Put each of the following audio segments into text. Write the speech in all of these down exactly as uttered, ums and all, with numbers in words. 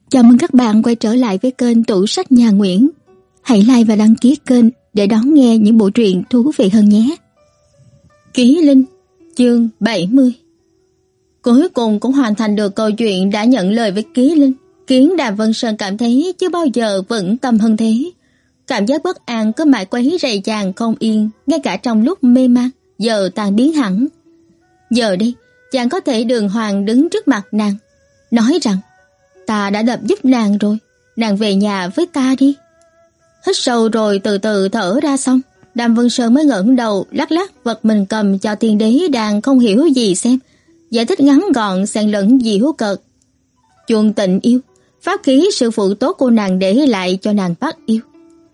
Chào mừng các bạn quay trở lại với kênh Tủ Sách Nhà Nguyễn. Hãy like và đăng ký kênh để đón nghe những bộ truyện thú vị hơn nhé. Ký Linh, chương bảy mươi. Cuối cùng cũng hoàn thành được câu chuyện đã nhận lời với Ký Linh, khiến Đàm Vân Sơn cảm thấy chưa bao giờ vững tâm hơn thế. Cảm giác bất an cứ mãi quấy rầy chàng không yên, ngay cả trong lúc mê man, giờ tan biến hẳn. Giờ đây, chàng có thể đường hoàng đứng trước mặt nàng, nói rằng ta đã đập giúp nàng rồi, nàng về nhà với ta đi. Hít sâu rồi từ từ thở ra xong, Đàm Vân Sơn mới ngẩng đầu lắc lắc vật mình cầm cho Thiên Đế đang không hiểu gì xem, giải thích ngắn gọn xen lẫn giễu cợt. Chuông Tình Yêu, pháp khí sư phụ tốt của nàng để lại cho nàng bắt yêu.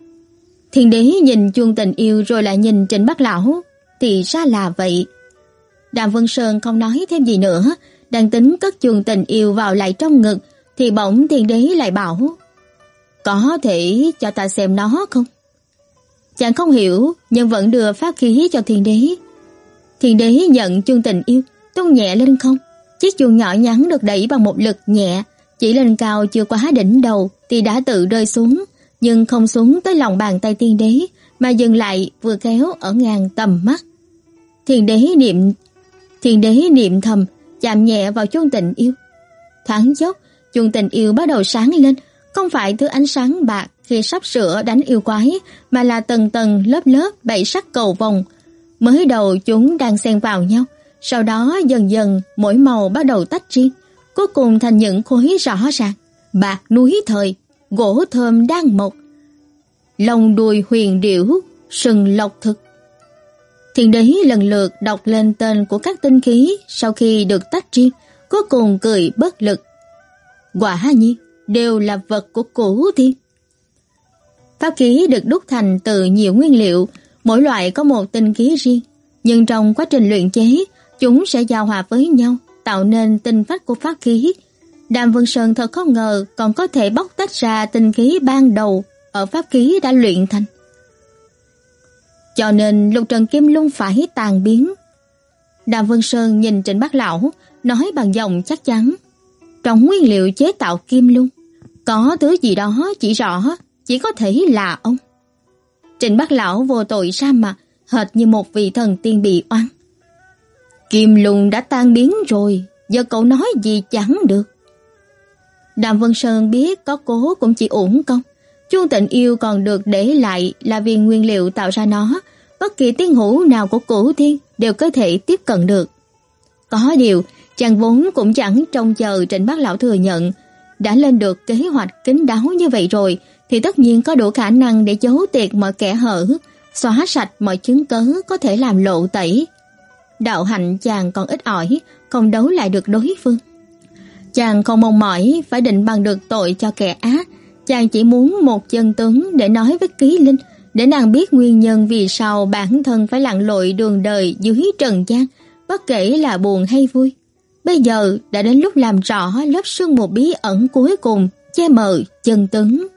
Thiên Đế nhìn Chuông Tình Yêu rồi lại nhìn Trịnh Bác Lão, thì ra là vậy. Đàm Vân Sơn không nói thêm gì nữa, đang tính cất Chuông Tình Yêu vào lại trong ngực, thì bỗng Thiên Đế lại bảo: có thể cho ta xem nó không? Chàng không hiểu nhưng vẫn đưa pháp khí cho Thiên Đế. Thiên Đế nhận Chuông Tình Yêu, tung nhẹ lên không. Chiếc chuông nhỏ nhắn được đẩy bằng một lực nhẹ, chỉ lên cao chưa quá đỉnh đầu thì đã tự rơi xuống, nhưng không xuống tới lòng bàn tay Thiên Đế, mà dừng lại vừa khéo ở ngang tầm mắt. Thiên Đế niệm Thiên Đế niệm thầm, chạm nhẹ vào Chuông Tình Yêu. Thoáng chốc, Chuông Tình Yêu bắt đầu sáng lên, không phải thứ ánh sáng bạc khi sắp sửa đánh yêu quái, mà là tầng tầng lớp lớp bảy sắc cầu vồng. Mới đầu chúng đang xen vào nhau, sau đó dần dần mỗi màu bắt đầu tách riêng, cuối cùng thành những khối rõ ràng: bạc núi thời, gỗ thơm đang mộc, lông đuôi huyền điểu, sừng lộc thực. Thiên Đế lần lượt đọc lên tên của các tinh khí sau khi được tách riêng, cuối cùng cười bất lực. Quả nhiên đều là vật của Cửu Thiên. Pháp khí được đúc thành từ nhiều nguyên liệu, mỗi loại có một tinh khí riêng, nhưng trong quá trình luyện chế, chúng sẽ giao hòa với nhau, tạo nên tinh phách của pháp khí. Đàm Vân Sơn thật không ngờ còn có thể bóc tách ra tinh khí ban đầu ở pháp khí đã luyện thành. Cho nên Lục Trần Kim Lung phải tàn biến. Đàm Vân Sơn nhìn Trịnh Bác Lão, nói bằng giọng chắc chắn: trong nguyên liệu chế tạo kim lung, có thứ gì đó chỉ rõ chỉ có thể là ông. Trịnh Bác Lão vô tội ra mặt, hệt như một vị thần tiên bị oan. Kim lung đã tan biến rồi, giờ cậu nói gì chẳng được. Đàm Vân Sơn biết có cố cũng chỉ uổng công. Chuông Tình Yêu còn được để lại là vì nguyên liệu tạo ra nó, bất kỳ tiếng hữu nào của Cửu Thiên đều có thể tiếp cận được. Có điều, chàng vốn cũng chẳng trông chờ Trịnh Bác Lão thừa nhận. Đã lên được kế hoạch kín đáo như vậy rồi, thì tất nhiên có đủ khả năng để giấu tiệt mọi kẻ hở, xóa sạch mọi chứng cớ có thể làm lộ tẩy. Đạo hạnh chàng còn ít ỏi, không đấu lại được đối phương. Chàng không mong mỏi phải định bằng được tội cho kẻ ác. Chàng chỉ muốn một chân tướng để nói với Ký Linh, để nàng biết nguyên nhân vì sao bản thân phải lặn lội đường đời dưới trần gian, bất kể là buồn hay vui. Bây giờ đã đến lúc làm rõ lớp sương mù bí ẩn cuối cùng che mờ chân tướng.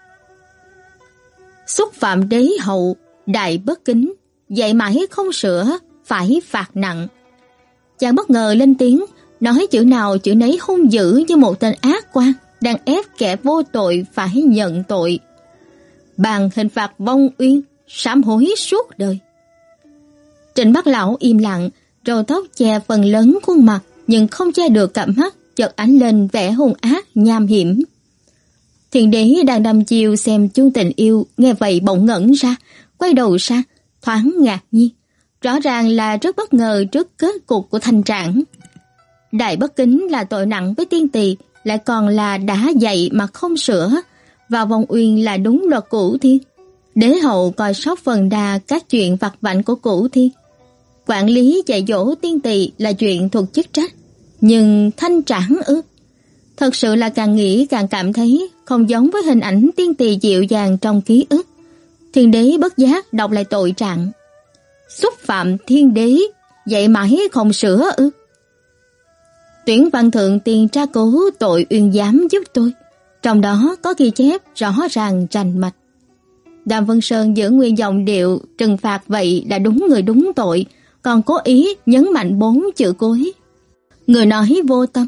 Xúc phạm đế hậu, đại bất kính, dạy mãi không sửa, phải phạt nặng. Chàng bất ngờ lên tiếng, nói chữ nào chữ nấy hung dữ như một tên ác quan đang ép kẻ vô tội phải nhận tội. Bàn hình phạt vong uyên, sám hối suốt đời. Trịnh Bác Lão im lặng, râu tóc che phần lớn khuôn mặt, nhưng không che được cặp mắt chợt ánh lên vẻ hung ác nham hiểm. Thiên Đế đang đăm chiêu xem Chuông Tình Yêu, nghe vậy bỗng ngẩn ra, quay đầu sang, thoáng ngạc nhiên. Rõ ràng là rất bất ngờ trước kết cục của Thanh Trảng. Đại bất kính là tội nặng với tiên tỳ, lại còn là đã dạy mà không sửa, và vong uyên là đúng luật Cửu Thiên. Đế hậu coi sóc phần đa các chuyện vặt vãnh của Cửu Thiên. Quản lý dạy dỗ tiên tỳ là chuyện thuộc chức trách, nhưng Thanh Trảng ư? Thật sự là càng nghĩ càng cảm thấy không giống với hình ảnh tiên tỳ dịu dàng trong ký ức. Thiên Đế bất giác đọc lại tội trạng: xúc phạm thiên đế, dạy mãi không sửa ư? Tuyển văn thượng tiền tra cứu tội uyên giám giúp tôi, trong đó có ghi chép rõ ràng rành mạch. Đàm Vân Sơn giữ nguyên giọng điệu trừng phạt vậy là đúng người đúng tội, còn cố ý nhấn mạnh bốn chữ cuối: người nói vô tâm,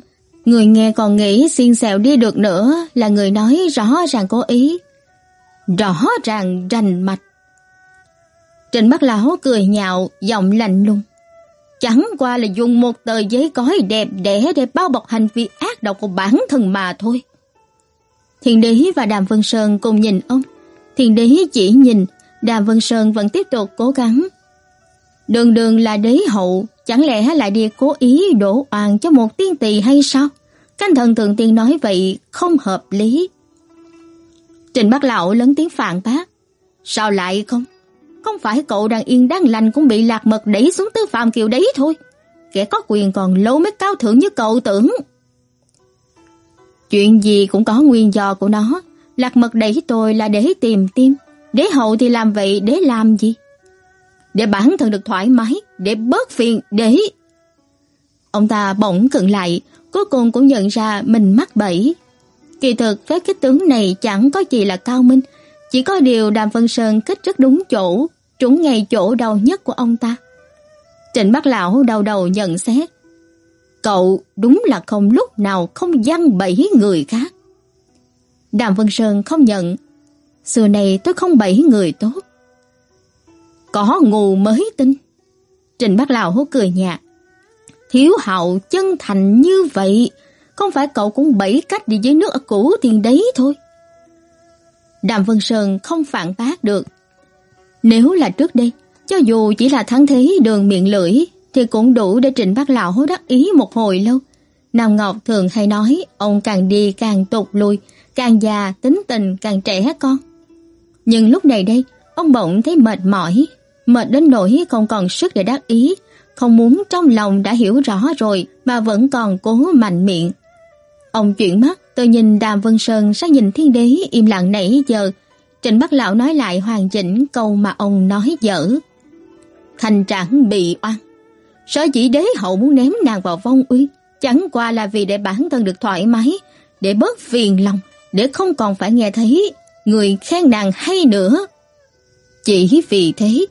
Người nghe còn nghĩ xiên xẹo đi được nữa là người nói rõ ràng cố ý, rõ ràng rành mạch. Trịnh Bác Lão cười nhạo, giọng lạnh lùng. Chẳng qua là dùng một tờ giấy gói đẹp đẽ để bao bọc hành vi ác độc của bản thân mà thôi. Thiên Đế và Đàm Vân Sơn cùng nhìn ông. Thiên Đế chỉ nhìn, Đàm Vân Sơn vẫn tiếp tục cố gắng. Đường đường là đế hậu, chẳng lẽ lại đi cố ý đổ oan cho một tiên tỳ hay sao? Canh thần thượng tiên nói vậy không hợp lý. Trịnh Bác Lão lớn tiếng phản bác. Sao lại không? Không phải cậu đang yên đang lành cũng bị Lạc Mật đẩy xuống tứ phàm kiều đấy thôi. Kẻ có quyền còn lâu mới cao thượng như cậu tưởng. Chuyện gì cũng có nguyên do của nó. Lạc Mật đẩy tôi là để tìm tim. Đế hậu thì làm vậy để làm gì? Để bản thân được thoải mái, để bớt phiền, để... Ông ta bỗng khựng lại, cuối cùng cũng nhận ra mình mắc bẫy. Kỳ thực phép kích tướng này chẳng có gì là cao minh, chỉ có điều Đàm Vân Sơn kích rất đúng chỗ, trúng ngay chỗ đau nhất của ông ta. Trịnh Bác Lão đau đầu nhận xét. Cậu đúng là không lúc nào không giăng bẫy người khác. Đàm Vân Sơn không nhận. Xưa này tôi không bẫy người tốt. Có ngu mới tin. Trịnh Bác Lão cười nhạt. Thiếu hậu chân thành như vậy, không phải cậu cũng bẫy cách đi dưới nước ở Cửu Thiên đấy thôi. Đàm Vân Sơn không phản bác được. Nếu là trước đây, cho dù chỉ là thắng thế đường miệng lưỡi, thì cũng đủ để Trịnh Bác Lão đắc ý một hồi lâu. Nam Ngọc thường hay nói, ông càng đi càng tụt lùi, càng già tính tình càng trẻ con. Nhưng lúc này đây, ông bỗng thấy mệt mỏi, mệt đến nỗi không còn sức để đắc ý, không muốn trong lòng đã hiểu rõ rồi mà vẫn còn cố mạnh miệng. Ông chuyển mắt, tôi nhìn Đàm Vân Sơn sang nhìn Thiên Đế im lặng nãy giờ. Trịnh Bác Lão nói lại hoàn chỉnh câu mà ông nói dở. Thành Trảng bị oan. Sở dĩ đế hậu muốn ném nàng vào vong uyên, chẳng qua là vì để bản thân được thoải mái, để bớt phiền lòng, để không còn phải nghe thấy người khen nàng hay nữa. Chỉ vì thế.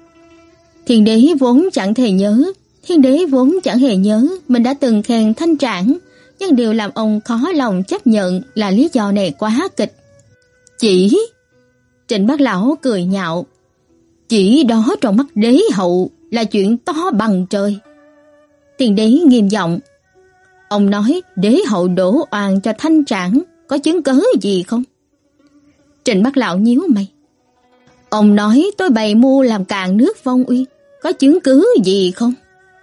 Thiên Đế vốn chẳng thể nhớ, Thiên Đế vốn chẳng hề nhớ mình đã từng khen Thanh Trảng, nhưng điều làm ông khó lòng chấp nhận là lý do này quá kịch. Chỉ... Trịnh Bác Lão cười nhạo. Chỉ đó trong mắt đế hậu là chuyện to bằng trời. Thiên Đế nghiêm giọng. Ông nói đế hậu đổ oan cho Thanh Trảng, có chứng cớ gì không? Trịnh Bác Lão nhíu mày. Ông nói tôi bày mưu làm cạn nước vong uyên, có chứng cứ gì không?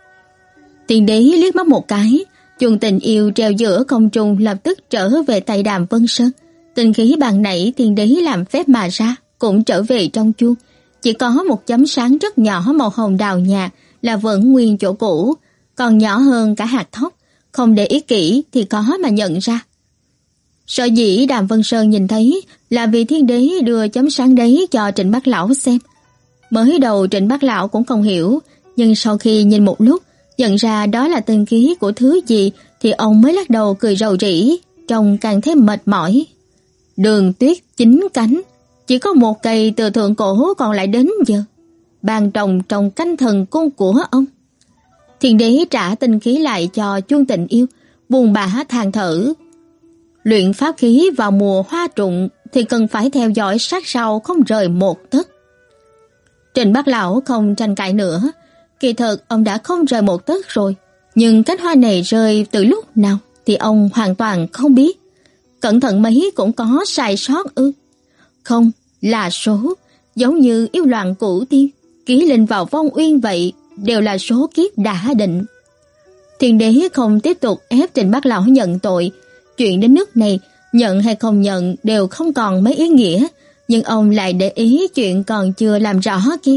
Thiên Đế liếc mắt một cái, chuông tình yêu treo giữa không trung lập tức trở về tay Đàm Vân Sơn. Tình khí bàn nãy Thiên Đế làm phép mà ra cũng trở về trong chuông, chỉ có một chấm sáng rất nhỏ màu hồng đào nhạt là vẫn nguyên chỗ cũ, còn nhỏ hơn cả hạt thóc, không để ý kỹ thì có mà nhận ra. Sở dĩ Đàm Vân Sơn nhìn thấy là vì Thiên Đế đưa chấm sáng đấy cho Trịnh Bác Lão xem. Mới đầu Trịnh Bác Lão cũng không hiểu, nhưng sau khi nhìn một lúc, nhận ra đó là tinh khí của thứ gì thì ông mới lắc đầu cười rầu rĩ, trông càng thêm mệt mỏi. Đường tuyết chín cánh, chỉ có một cây từ thượng cổ còn lại đến giờ. Bàn trồng trong canh thần cung của ông. Thiên Đế trả tinh khí lại cho chuông tình yêu, buồn bã than thở. Luyện pháp khí vào mùa hoa trụng thì cần phải theo dõi sát sao không rời một tấc. Trịnh Bác Lão không tranh cãi nữa. Kỳ thực ông đã không rời một tấc rồi, nhưng cánh hoa này rơi từ lúc nào thì ông hoàn toàn không biết. Cẩn thận mấy cũng có sai sót ư? Không, là số, giống như yêu loạn Cửu Thiên, ký linh vào vong uyên vậy, đều là số kiếp đã định. Thiên Đế không tiếp tục ép Trịnh Bác Lão nhận tội. Chuyện đến nước này, nhận hay không nhận đều không còn mấy ý nghĩa, nhưng ông lại để ý chuyện còn chưa làm rõ kia.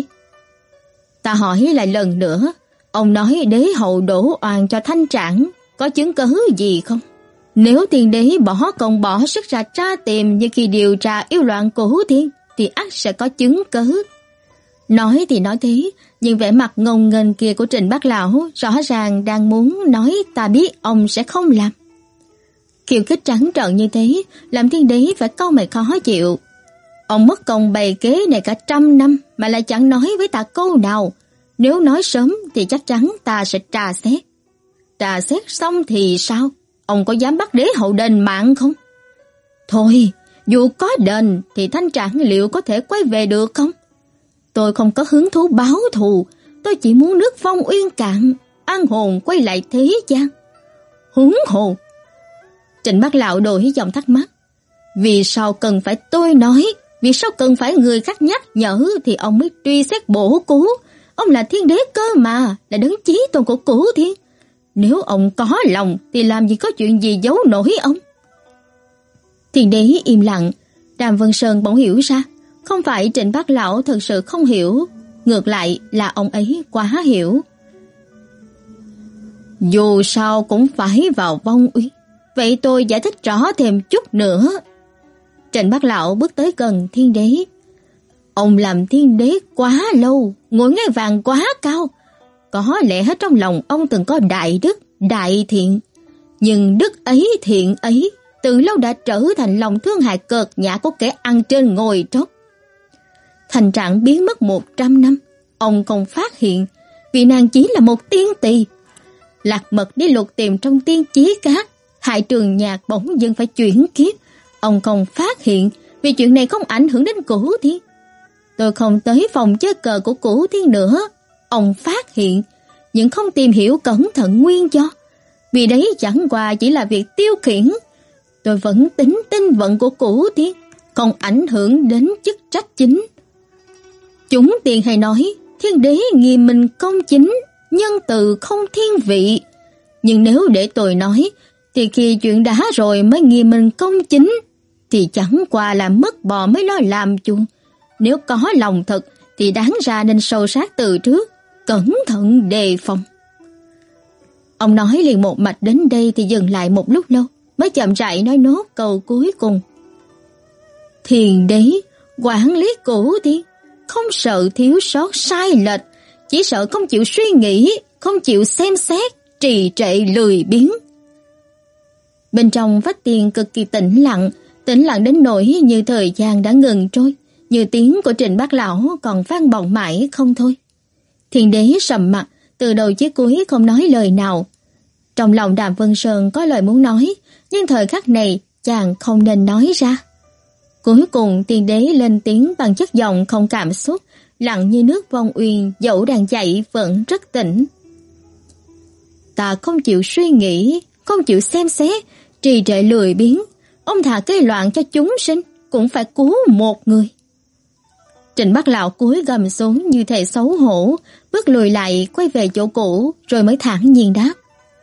Ta hỏi lại lần nữa, ông nói đế hậu đổ oan cho Thanh Trảng, có chứng cứ gì không? Nếu Thiên Đế bỏ công bỏ sức ra tra tìm như khi điều tra yêu loạn Cửu Thiên, thì ắt sẽ có chứng cứ. Nói thì nói thế, nhưng vẻ mặt ngông nghênh kia của Trịnh Bác Lão rõ ràng đang muốn nói ta biết ông sẽ không làm. Khiêu khích trắng trợn như thế, làm Thiên Đế phải cau mày khó chịu. Ông mất công bày kế này cả trăm năm mà lại chẳng nói với ta câu nào. Nếu nói sớm thì chắc chắn ta sẽ tra xét. Tra xét xong thì sao? ông có dám bắt đế hậu đền mạng không? Thôi, dù có đền thì Thanh Trạng liệu có thể quay về được không? Tôi không có hứng thú báo thù, tôi chỉ muốn nước vong uyên cạn, an hồn quay lại thế gian. Huống hồ. Trịnh Bác Lão đổi giọng thắc mắc. Vì sao cần phải tôi nói? Vì sao cần phải người khác nhắc nhở thì ông mới truy xét bổ cứu? Ông là thiên đế cơ mà, là đấng chí tôn của cửu thiên. Nếu ông có lòng thì làm gì có chuyện gì giấu nổi ông? Thiên đế im lặng. Đàm Vân Sơn bỗng hiểu ra, không phải Trịnh Bác Lão thật sự không hiểu, ngược lại là ông ấy quá hiểu. Dù sao cũng phải vào vong uyên, vậy tôi giải thích rõ thêm chút nữa. Trịnh Bác Lão bước tới gần thiên đế. Ông làm thiên đế quá lâu, ngồi ngai vàng quá cao. Có lẽ hết trong lòng ông từng có đại đức, đại thiện. Nhưng đức ấy, thiện ấy, từ lâu đã trở thành lòng thương hại cợt nhã của kẻ ăn trên ngồi trống. Thành Trạng biến mất một trăm năm, ông không phát hiện, vì nàng chỉ là một tiên tỳ. Lạc Mật đi lục tìm trong tiên chí cát, Hại Trường Nhạc bỗng dưng phải chuyển kiếp. Ông không phát hiện, vì chuyện này không ảnh hưởng đến Cửu Thiên. Tôi không tới phòng chơi cờ của Cửu Thiên nữa. Ông phát hiện, nhưng không tìm hiểu cẩn thận nguyên do. Vì đấy chẳng qua chỉ là việc tiêu khiển. Tôi vẫn tính tinh vận của Cửu Thiên, không ảnh hưởng đến chức trách chính. Chúng tiền hay nói, thiên đế nghiêm minh công chính, nhân từ không thiên vị. Nhưng nếu để tôi nói, thì khi chuyện đã rồi mới nghiêm minh công chính, thì chẳng qua là mất bò mới lo làm chuồng. Nếu có lòng thật thì đáng ra nên sâu sát từ trước, cẩn thận đề phòng. Ông nói liền một mạch đến đây thì dừng lại một lúc lâu, mới chậm rãi nói nốt câu cuối cùng. Thiền đế quản lý Cửu Thiên, không sợ thiếu sót sai lệch, chỉ sợ không chịu suy nghĩ, không chịu xem xét, trì trệ lười biếng. Bên trong vách tiền cực kỳ tĩnh lặng, tĩnh lặng đến nỗi như thời gian đã ngừng trôi, như tiếng của Trịnh Bác Lão còn vang vọng mãi không thôi. Thiên đế sầm mặt, từ đầu chí cuối không nói lời nào. Trong lòng Đàm Vân Sơn có lời muốn nói, nhưng thời khắc này chàng không nên nói ra. Cuối cùng thiên đế lên tiếng bằng chất giọng không cảm xúc, lặng như nước vong uyên, dẫu đang dậy vẫn rất tĩnh. Ta không chịu suy nghĩ, không chịu xem xét, trì trệ lười biếng, ông thà gây loạn cho chúng sinh cũng phải cứu một người. Trịnh Bác Lão cúi gầm xuống như thể xấu hổ, bước lùi lại quay về chỗ cũ rồi mới thản nhiên đáp.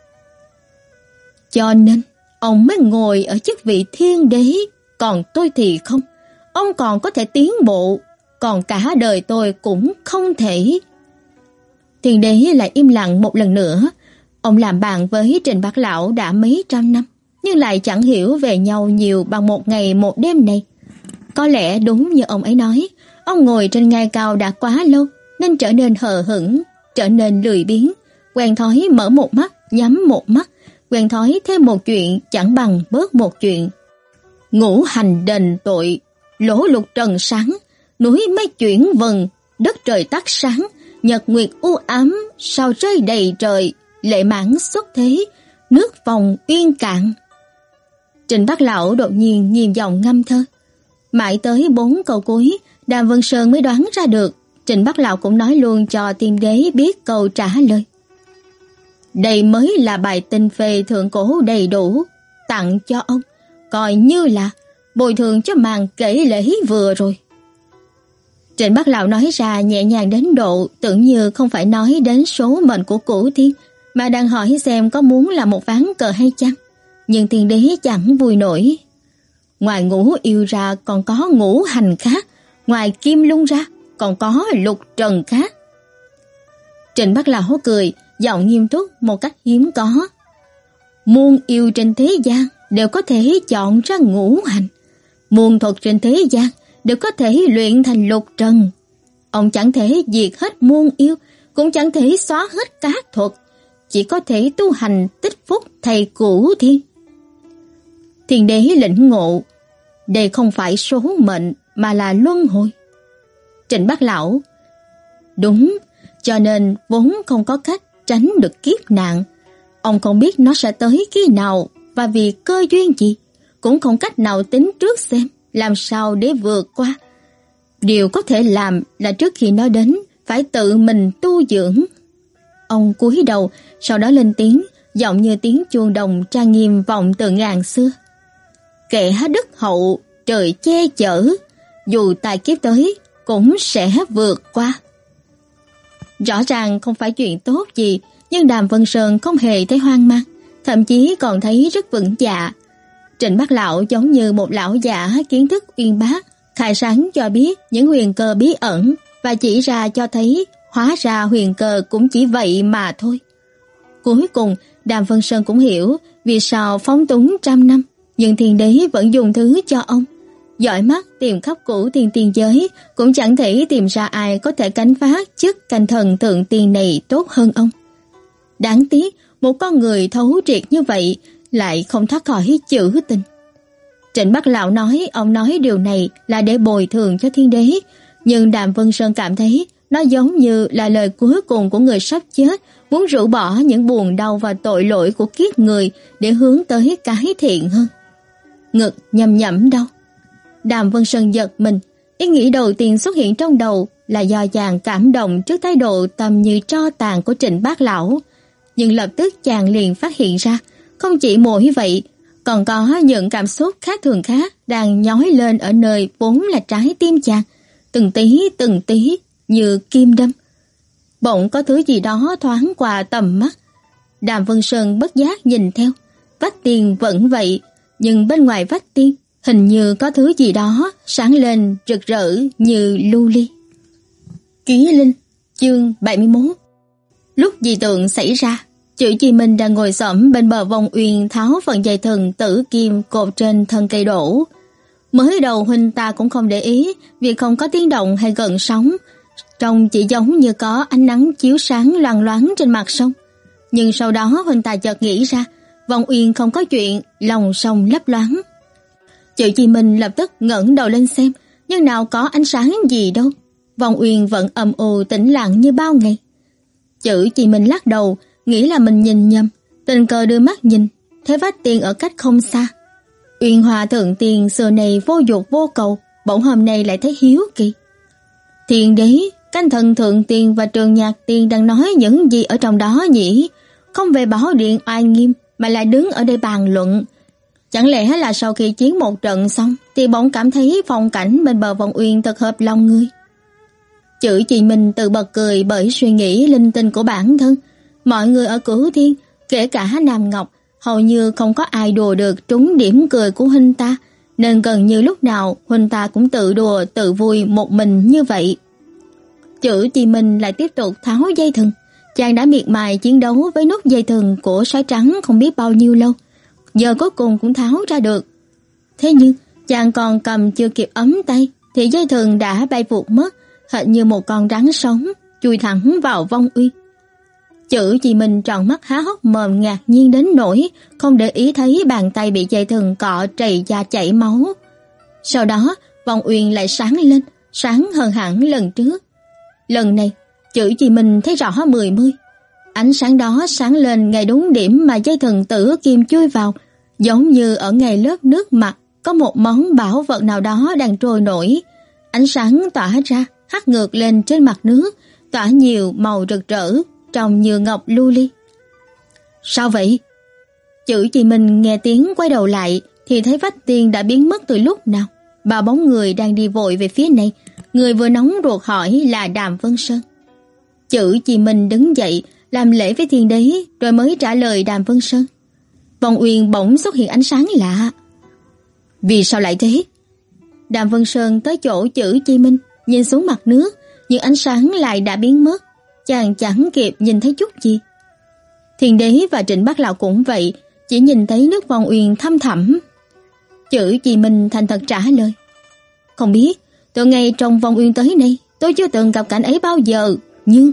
Cho nên ông mới ngồi ở chức vị thiên đế, còn tôi thì không. Ông còn có thể tiến bộ, còn cả đời tôi cũng không thể. Thiên đế lại im lặng một lần nữa. Ông làm bạn với Trịnh Bác Lão đã mấy trăm năm, nhưng lại chẳng hiểu về nhau nhiều bằng một ngày một đêm này. Có lẽ đúng như ông ấy nói, ông ngồi trên ngai cao đã quá lâu, nên trở nên hờ hững, trở nên lười biếng, quen thói mở một mắt, nhắm một mắt, quen thói thêm một chuyện chẳng bằng bớt một chuyện. Ngũ hành đền tội, lỗ lục trần sáng, núi mây chuyển vần, đất trời tắt sáng, nhật nguyệt u ám, sao rơi đầy trời, lệ mãn xuất thế, nước vòng uyên cạn. Trịnh Bác Lão đột nhiên nghiêm giọng ngâm thơ. Mãi tới bốn câu cuối, Đàm Vân Sơn mới đoán ra được. Trịnh Bác Lão cũng nói luôn cho tiên đế biết câu trả lời. Đây mới là bài tinh phê thượng cổ đầy đủ, tặng cho ông, coi như là bồi thường cho màn kể lễ vừa rồi. Trịnh Bác Lão nói ra nhẹ nhàng đến độ tưởng như không phải nói đến số mệnh của Cửu Thiên, mà đang hỏi xem có muốn là một ván cờ hay chăng. Nhưng tiên đế chẳng vui nổi. Ngoài ngũ yêu ra còn có ngũ hành khác, ngoài kim lung ra còn có lục trần khác. Trịnh Bác Lão cười, giọng nghiêm túc một cách hiếm có. Muôn yêu trên thế gian đều có thể chọn ra ngũ hành, muôn thuật trên thế gian đều có thể luyện thành lục trần. Ông chẳng thể diệt hết muôn yêu, cũng chẳng thể xóa hết các thuật, chỉ có thể tu hành tích phúc thầy Cửu Thiên. Thiên đế lĩnh ngộ, đây không phải số mệnh mà là luân hồi. Trịnh Bác Lão, đúng, cho nên vốn không có cách tránh được kiếp nạn. Ông không biết nó sẽ tới khi nào và vì cơ duyên gì, cũng không cách nào tính trước xem làm sao để vượt qua. Điều có thể làm là trước khi nó đến phải tự mình tu dưỡng. Ông cúi đầu, sau đó lên tiếng, giọng như tiếng chuông đồng trang nghiêm vọng từ ngàn xưa. Kẻ đức hậu, trời che chở, dù tài kiếp tới cũng sẽ vượt qua. Rõ ràng không phải chuyện tốt gì, nhưng Đàm Vân Sơn không hề thấy hoang mang, thậm chí còn thấy rất vững dạ. Trịnh Bác Lão giống như một lão giả kiến thức uyên bác, khai sáng cho biết những huyền cơ bí ẩn và chỉ ra cho thấy hóa ra huyền cơ cũng chỉ vậy mà thôi. Cuối cùng, Đàm Vân Sơn cũng hiểu vì sao phóng túng trăm năm, nhưng thiên đế vẫn dùng thứ cho ông. Dõi mắt tìm khắp cửu thiên tiên giới cũng chẳng thể tìm ra ai có thể gánh vác chức canh thần thượng tiên này tốt hơn ông. Đáng tiếc, một con người thấu triệt như vậy lại không thoát khỏi chữ tình. Trịnh Bác Lão nói ông nói điều này là để bồi thường cho thiên đế, nhưng Đàm Vân Sơn cảm thấy nó giống như là lời cuối cùng của người sắp chết, muốn rũ bỏ những buồn đau và tội lỗi của kiếp người để hướng tới cái thiện hơn. Ngực nhầm nhẫm đau. Đàm Vân Sơn giật mình, ý nghĩ đầu tiên xuất hiện trong đầu là do chàng cảm động trước thái độ tầm như tro tàn của Trịnh Bác Lão, nhưng lập tức chàng liền phát hiện ra, không chỉ mỗi vậy, còn có những cảm xúc khác thường khác đang nhói lên ở nơi vốn là trái tim chàng, từng tí từng tí như kim đâm. Bỗng có thứ gì đó thoáng qua tầm mắt. Đàm Vân Sơn bất giác nhìn theo, vách tiên vẫn vậy, nhưng bên ngoài vách tiên hình như có thứ gì đó sáng lên rực rỡ như lưu ly. Ký Linh, chương bảy mươi mốt. Lúc dị tượng xảy ra, Chữ Chi Minh đang ngồi xổm bên bờ vòng uyên tháo phần dây thừng tử kim cột trên thân cây đổ. Mới đầu huynh ta cũng không để ý vì không có tiếng động hay gợn sóng, trông chỉ giống như có ánh nắng chiếu sáng loang loáng trên mặt sông. Nhưng sau đó huynh ta chợt nghĩ ra, vòng uyên không có chuyện, lòng sông lấp loáng. Chữ Chi Minh lập tức ngẩng đầu lên xem, nhưng nào có ánh sáng gì đâu. Vòng uyên vẫn âm u tĩnh lặng như bao ngày. Chữ Chi Minh lắc đầu, nghĩ là mình nhìn nhầm, tình cờ đưa mắt nhìn, thấy vách tiên ở cách không xa. Uyên Hòa thượng tiên xưa này vô dục vô cầu, bỗng hôm nay lại thấy hiếu kỳ. Thiên đế, canh thần thượng tiên và trường nhạc tiên đang nói những gì ở trong đó nhỉ? Không về bảo điện oai nghiêm mà lại đứng ở đây bàn luận. Chẳng lẽ là sau khi chiến một trận xong thì bỗng cảm thấy phong cảnh bên bờ vòng uyên thật hợp lòng người? Chữ Chi Minh tự bật cười bởi suy nghĩ linh tinh của bản thân. Mọi người ở Cửu Thiên, kể cả Nam Ngọc, hầu như không có ai đùa được trúng điểm cười của huynh ta, nên gần như lúc nào huynh ta cũng tự đùa tự vui một mình như vậy. Chữ Chi Minh lại tiếp tục tháo dây thừng. Chàng đã miệt mài chiến đấu với nút dây thừng của sói trắng không biết bao nhiêu lâu, giờ cuối cùng cũng tháo ra được. Thế nhưng chàng còn cầm chưa kịp ấm tay thì dây thừng đã bay vụt mất, hệt như một con rắn sống chui thẳng vào vong uyên. Chữ Chi Minh tròn mắt há hốc mồm ngạc nhiên đến nỗi không để ý thấy bàn tay bị dây thừng cọ trầy da chảy máu. Sau đó vong uyên lại sáng lên, sáng hơn hẳn lần trước. Lần này Chữ Chi Minh thấy rõ mười mươi. Ánh sáng đó sáng lên ngay đúng điểm mà dây thừng tử kim chui vào, giống như ở ngay lớp nước mặt có một món bảo vật nào đó đang trôi nổi. Ánh sáng tỏa ra, hắt ngược lên trên mặt nước, tỏa nhiều màu rực rỡ, trông như ngọc lưu ly. Sao vậy? Chữ Chi Minh nghe tiếng quay đầu lại thì thấy vách tiên đã biến mất từ lúc nào. Ba bóng người đang đi vội về phía này, người vừa nóng ruột hỏi là Đàm Vân Sơn. Chữ Chi Minh đứng dậy, làm lễ với thiên đế rồi mới trả lời Đàm Vân Sơn. Vòng uyên bỗng xuất hiện ánh sáng lạ. Vì sao lại thế? Đàm Vân Sơn tới chỗ Chữ Chi Minh, nhìn xuống mặt nước, nhưng ánh sáng lại đã biến mất. Chàng chẳng kịp nhìn thấy chút gì. Thiên đế và Trịnh Bác Lão cũng vậy, chỉ nhìn thấy nước vòng uyên thăm thẳm. Chữ Chi Minh thành thật trả lời. Không biết, từ ngày trong vòng uyên tới nay, tôi chưa từng gặp cảnh ấy bao giờ, nhưng...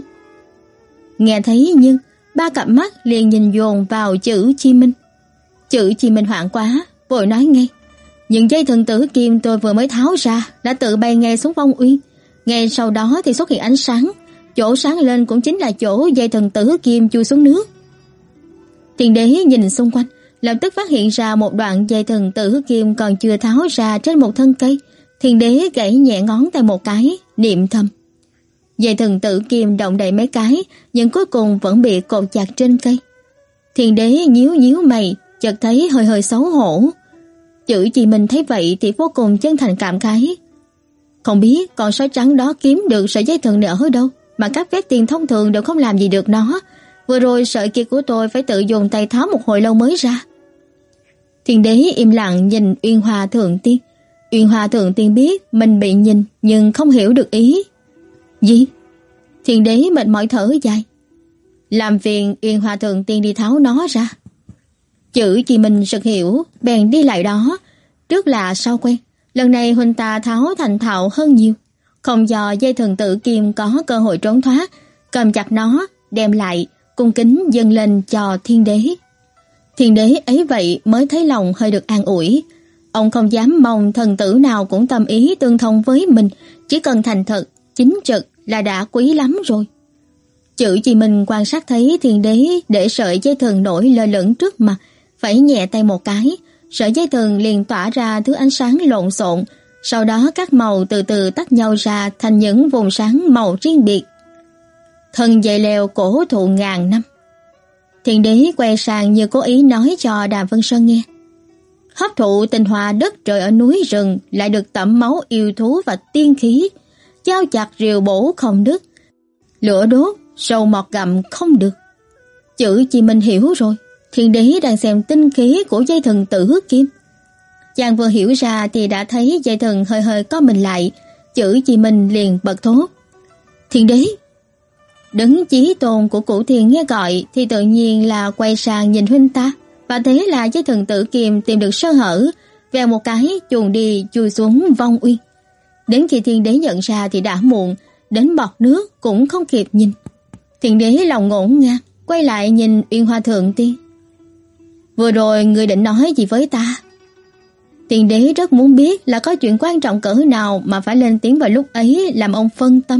Nghe thấy nhưng, ba cặp mắt liền nhìn dồn vào Chữ Chi Minh. Chữ Chi Minh hoảng quá, vội nói ngay. Những dây thần tử kim tôi vừa mới tháo ra đã tự bay ngay xuống vong uyên. Ngay sau đó thì xuất hiện ánh sáng. Chỗ sáng lên cũng chính là chỗ dây thần tử kim chui xuống nước. Thiên đế nhìn xung quanh, lập tức phát hiện ra một đoạn dây thừng tử kim còn chưa tháo ra trên một thân cây. Thiền đế gãy nhẹ ngón tay một cái, niệm thầm. Dây thừng tử kim động đậy mấy cái, nhưng cuối cùng vẫn bị cột chặt trên cây. Thiền đế nhíu nhíu mày, chợt thấy hơi hơi xấu hổ. Chữ Chi Minh thấy vậy thì vô cùng chân thành cảm khái. Không biết con sói trắng đó kiếm được sợi dây thừng này ở đâu, mà các vét tiền thông thường đều không làm gì được nó. Vừa rồi sợi kia của tôi phải tự dùng tay tháo một hồi lâu mới ra. Thiền đế im lặng nhìn Uyên Hòa Thượng Tiên. Uyên Hòa Thượng Tiên biết mình bị nhìn nhưng không hiểu được ý. Gì? Thiền đế mệt mỏi thở dài. Làm phiền Uyên Hòa Thượng Tiên đi tháo nó ra. Chữ Chi Minh sực hiểu, bèn đi lại đó. Trước là sau quen, lần này huynh ta tháo thành thạo hơn nhiều. Không do dây thừng tử kim có cơ hội trốn thoát, cầm chặt nó, đem lại, cung kính dâng lên cho thiên đế. Thiên đế ấy vậy mới thấy lòng hơi được an ủi. Ông không dám mong thần tử nào cũng tâm ý tương thông với mình, chỉ cần thành thật, chính trực là đã quý lắm rồi. Chữ Chi Minh quan sát thấy thiên đế để sợi dây thừng nổi lơ lửng trước mặt, phải nhẹ tay một cái, sợi dây thừng liền tỏa ra thứ ánh sáng lộn xộn, sau đó các màu từ từ tách nhau ra thành những vùng sáng màu riêng biệt. Thân dây leo cổ thụ ngàn năm. Thiên đế quay sang như cố ý nói cho Đàm Vân Sơn nghe. Hấp thụ tinh hoa đất trời ở núi rừng lại được tẩm máu yêu thú và tiên khí, giao chặt rìu bổ không đứt, lửa đốt, sâu mọt gặm không được. Chữ Chi Minh hiểu rồi, thiên đế đang xem tinh khí của dây thừng tử kim. Chàng vừa hiểu ra thì đã thấy dây thừng hơi hơi co mình lại, chữ Chi Minh liền bật thốt. Thiên đế! Đấng chí tôn của Cửu Thiên nghe gọi thì tự nhiên là quay sang nhìn huynh ta, và thế là dây thừng tử kim tìm được sơ hở, vèo một cái chuồn đi chui xuống vong uyên. Đến khi thiên đế nhận ra thì đã muộn, đến bọt nước cũng không kịp nhìn. Thiên đế lòng ngổn ngang, quay lại nhìn Uyên Hoa Thượng Tiên. Vừa rồi người định nói gì với ta? Thiên đế rất muốn biết là có chuyện quan trọng cỡ nào mà phải lên tiếng vào lúc ấy làm ông phân tâm.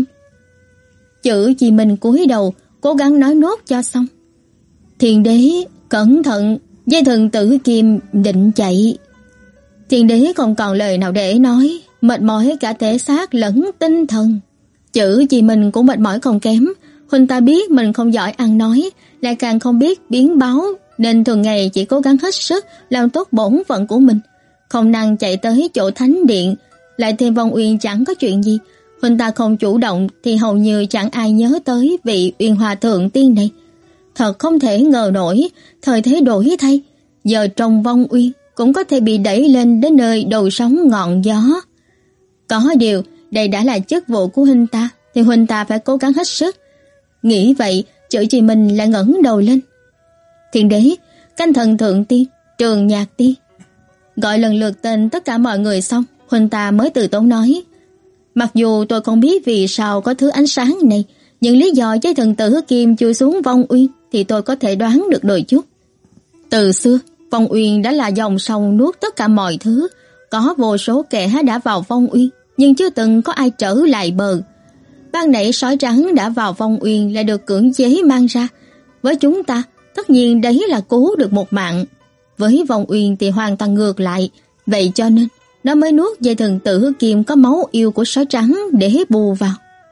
Chữ Chi Minh cúi đầu, cố gắng nói nốt cho xong. Thiên đế, cẩn thận, dây thừng tử kim định chạy. Thiên đế không còn lời nào để nói, mệt mỏi cả thể xác lẫn tinh thần. Chữ Chi Minh cũng mệt mỏi không kém, huynh ta biết mình không giỏi ăn nói, lại càng không biết biến báo, nên thường ngày chỉ cố gắng hết sức làm tốt bổn phận của mình, không năng chạy tới chỗ thánh điện, lại thêm vong uyên chẳng có chuyện gì. Huynh ta không chủ động thì hầu như chẳng ai nhớ tới vị Uyên Hòa Thượng Tiên này. Thật không thể ngờ nổi, thời thế đổi thay, giờ trong vong uyên cũng có thể bị đẩy lên đến nơi đầu sóng ngọn gió. Có điều, đây đã là chức vụ của huynh ta, thì huynh ta phải cố gắng hết sức. Nghĩ vậy, chữ Chi Minh lại ngẩng đầu lên. Thiên đế, Canh Thần Thượng Tiên, Trường Nhạc Tiên. Gọi lần lượt tên tất cả mọi người xong, huynh ta mới từ tốn nói. Mặc dù tôi không biết vì sao có thứ ánh sáng này, nhưng lý do dây thần tử kim chui xuống vong uyên thì tôi có thể đoán được đôi chút. Từ xưa, vong uyên đã là dòng sông nuốt tất cả mọi thứ, có vô số kẻ đã vào vong uyên, nhưng chưa từng có ai trở lại bờ. Ban nãy sói trắng đã vào vong uyên lại được cưỡng chế mang ra. Với chúng ta, tất nhiên đấy là cứu được một mạng. Với vong uyên thì hoàn toàn ngược lại, vậy cho nên nó mới nuốt dây thần tử kim có máu yêu của sói trắng để bù vào.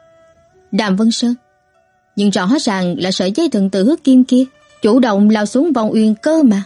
Đàm Vân Sơn, nhưng rõ ràng là sợi dây thần tử kim kia chủ động lao xuống vong uyên cơ mà.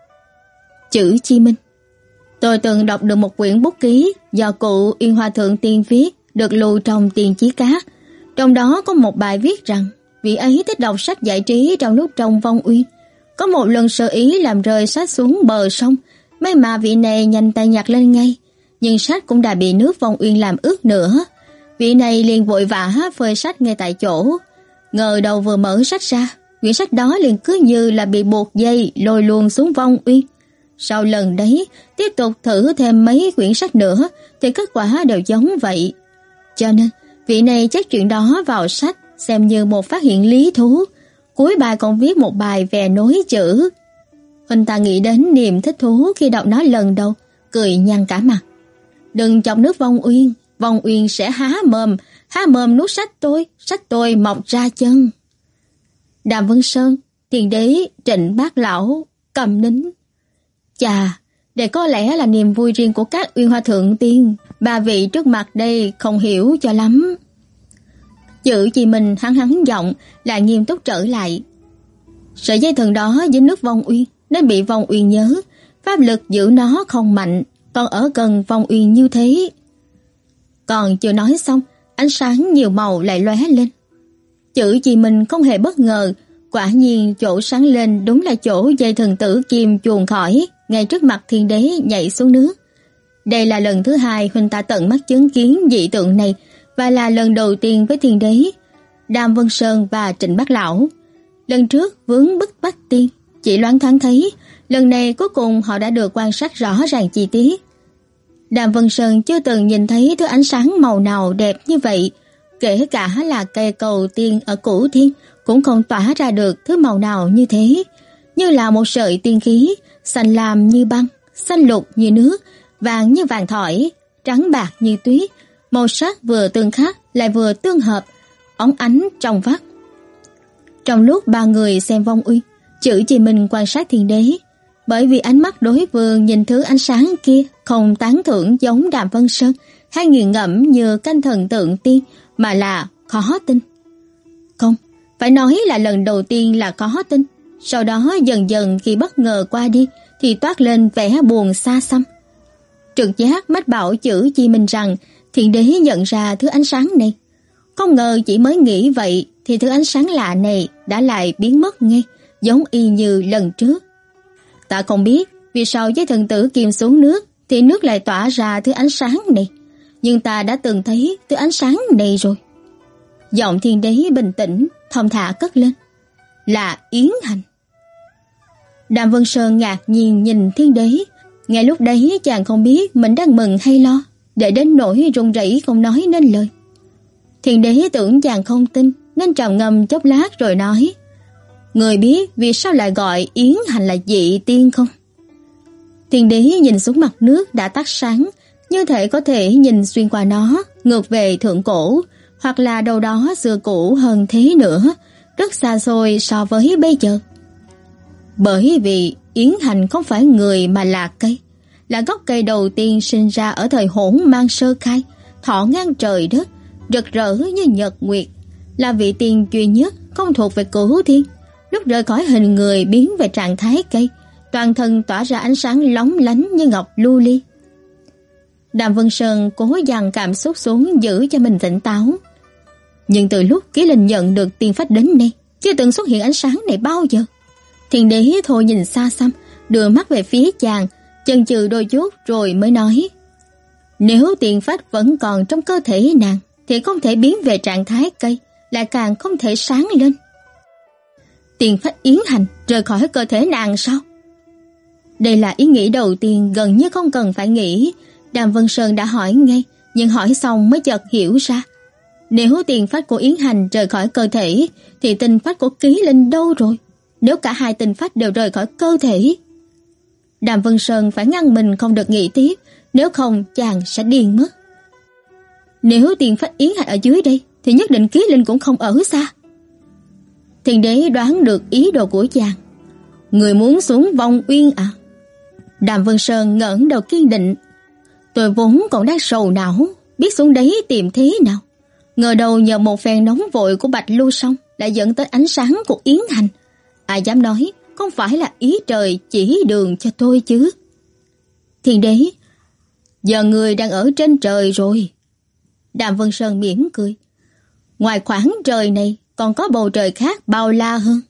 Chữ Chi Minh, tôi từng đọc được một quyển bút ký do cụ Uyên Hoa Thượng Tiên viết, được lưu trong Tiền Chí Cá. Trong đó có một bài viết rằng vị ấy thích đọc sách giải trí trong lúc trong vong uyên. Có một lần sơ ý làm rơi sách xuống bờ sông, may mà vị này nhanh tay nhặt lên ngay, nhưng sách cũng đã bị nước vong uyên làm ướt nữa. Vị này liền vội vã phơi sách ngay tại chỗ. Ngờ đầu vừa mở sách ra, quyển sách đó liền cứ như là bị buộc dây lôi luôn xuống vong uyên. Sau lần đấy, tiếp tục thử thêm mấy quyển sách nữa thì kết quả đều giống vậy. Cho nên, vị này chắc chuyện đó vào sách xem như một phát hiện lý thú. Cuối bài còn viết một bài về nối chữ. Huynh ta nghĩ đến niềm thích thú khi đọc nó lần đầu, cười nhăn cả mặt. Đừng chọc nước vong uyên, vong uyên sẽ há mồm, há mồm nuốt sách tôi, sách tôi mọc ra chân. Đàm Vân Sơn, Tiền Đế, Trịnh Bác Lão, cầm nín. Chà, đây có lẽ là niềm vui riêng của các Uyên Hoa Thượng Tiên, ba vị trước mặt đây không hiểu cho lắm. Chữ Chi Minh hắn hắn giọng lại nghiêm túc trở lại. Sợi dây thừng đó dính nước Vong Uyên nên bị Vong Uyên nhớ, pháp lực giữ nó không mạnh, còn ở gần Vong Uyên như thế. Còn chưa nói xong, ánh sáng nhiều màu lại lóe lên. Chữ Chi Minh không hề bất ngờ, quả nhiên chỗ sáng lên đúng là chỗ dây thần tử kim chuồn khỏi, ngay trước mặt Thiên Đế nhảy xuống nước. Đây là lần thứ hai huynh ta tận mắt chứng kiến dị tượng này, và là lần đầu tiên với Thiên Đế, Đàm Vân Sơn và Trịnh Bác Lão. Lần trước vướng bức Bách Tiên, chỉ loáng thoáng thấy, lần này cuối cùng họ đã được quan sát rõ ràng chi tiết. Đàm Vân Sơn chưa từng nhìn thấy thứ ánh sáng màu nào đẹp như vậy, kể cả là cây cầu tiên ở Cửu Thiên cũng không tỏa ra được thứ màu nào như thế, như là một sợi tiên khí, xanh lam như băng, xanh lục như nước, vàng như vàng thỏi, trắng bạc như tuyết, màu sắc vừa tương khắc lại vừa tương hợp, óng ánh trong vắt. Trong lúc ba người xem Vong Uyên, Chữ Chi Minh quan sát Thiên Đế, bởi vì ánh mắt đối phương nhìn thứ ánh sáng kia không tán thưởng giống Đàm Vân Sơn hay nghiền ngẫm như canh thần tượng tiên, mà là khó tin. Không, phải nói là lần đầu tiên là khó tin, sau đó dần dần khi bất ngờ qua đi thì toát lên vẻ buồn xa xăm. Trực giác mách bảo Chữ Chi Minh rằng Thiên Đế nhận ra thứ ánh sáng này. Không ngờ chỉ mới nghĩ vậy thì thứ ánh sáng lạ này đã lại biến mất ngay, giống y như lần trước. Ta không biết vì sao với thần tử kim xuống nước thì nước lại tỏa ra thứ ánh sáng này, nhưng ta đã từng thấy thứ ánh sáng này rồi. Giọng Thiên Đế bình tĩnh, thong thả cất lên. Là Yến Hành. Đàm Vân Sơn ngạc nhiên nhìn Thiên Đế, ngay lúc đấy chàng không biết mình đang mừng hay lo, để đến nỗi run rẩy không nói nên lời. Thiên Đế tưởng chàng không tin nên trầm ngâm chốc lát rồi nói: Người biết vì sao lại gọi Yến Hành là dị tiên không? Thiên Đế nhìn xuống mặt nước đã tắt sáng, như thể có thể nhìn xuyên qua nó, ngược về thượng cổ, hoặc là đâu đó xưa cũ hơn thế nữa, rất xa xôi so với bây giờ. Bởi vì Yến Hành không phải người mà là cây, là gốc cây đầu tiên sinh ra ở thời Hỗn Mang sơ khai, thọ ngang trời đất, rực rỡ như nhật nguyệt, là vị tiên duy nhất không thuộc về Cửu Thiên. Lúc rời khỏi hình người biến về trạng thái cây, toàn thân tỏa ra ánh sáng lóng lánh như ngọc lưu ly. Đàm Vân Sơn cố dằn cảm xúc xuống giữ cho mình tỉnh táo. Nhưng từ lúc Ký Linh nhận được tiên phách đến nay, chưa từng xuất hiện ánh sáng này bao giờ. Thiên Đế thôi nhìn xa xăm, đưa mắt về phía chàng, chần chừ đôi chút rồi mới nói: Nếu tiên phách vẫn còn trong cơ thể nàng thì không thể biến về trạng thái cây, lại càng không thể sáng lên. Tiên phách Yến Hành rời khỏi cơ thể nàng sao? Đây là ý nghĩ đầu tiên gần như không cần phải nghĩ. Đàm Vân Sơn đã hỏi ngay, nhưng hỏi xong mới chợt hiểu ra. Nếu tiên phách của Yến Hành rời khỏi cơ thể thì tinh phách của Ký Linh đâu rồi? Nếu cả hai tinh phách đều rời khỏi cơ thể, Đàm Vân Sơn phải ngăn mình không được nghĩ tiếp, nếu không chàng sẽ điên mất. Nếu tiên phách Yến Hành ở dưới đây thì nhất định Ký Linh cũng không ở xa. Thiên Đế đoán được ý đồ của chàng. Người muốn xuống Vong Uyên à? Đàm Vân Sơn ngẩng đầu kiên định. Tôi vốn còn đang sầu não, biết xuống đấy tìm thế nào. Ngờ đầu nhờ một phen nóng vội của Bạch Lưu Song lại dẫn tới ánh sáng của Yến Hành. Ai dám nói không phải là ý trời chỉ đường cho tôi chứ? Thiên Đế: Giờ người đang ở trên trời rồi. Đàm Vân Sơn mỉm cười. Ngoài khoảng trời này còn có bầu trời khác bao la hơn.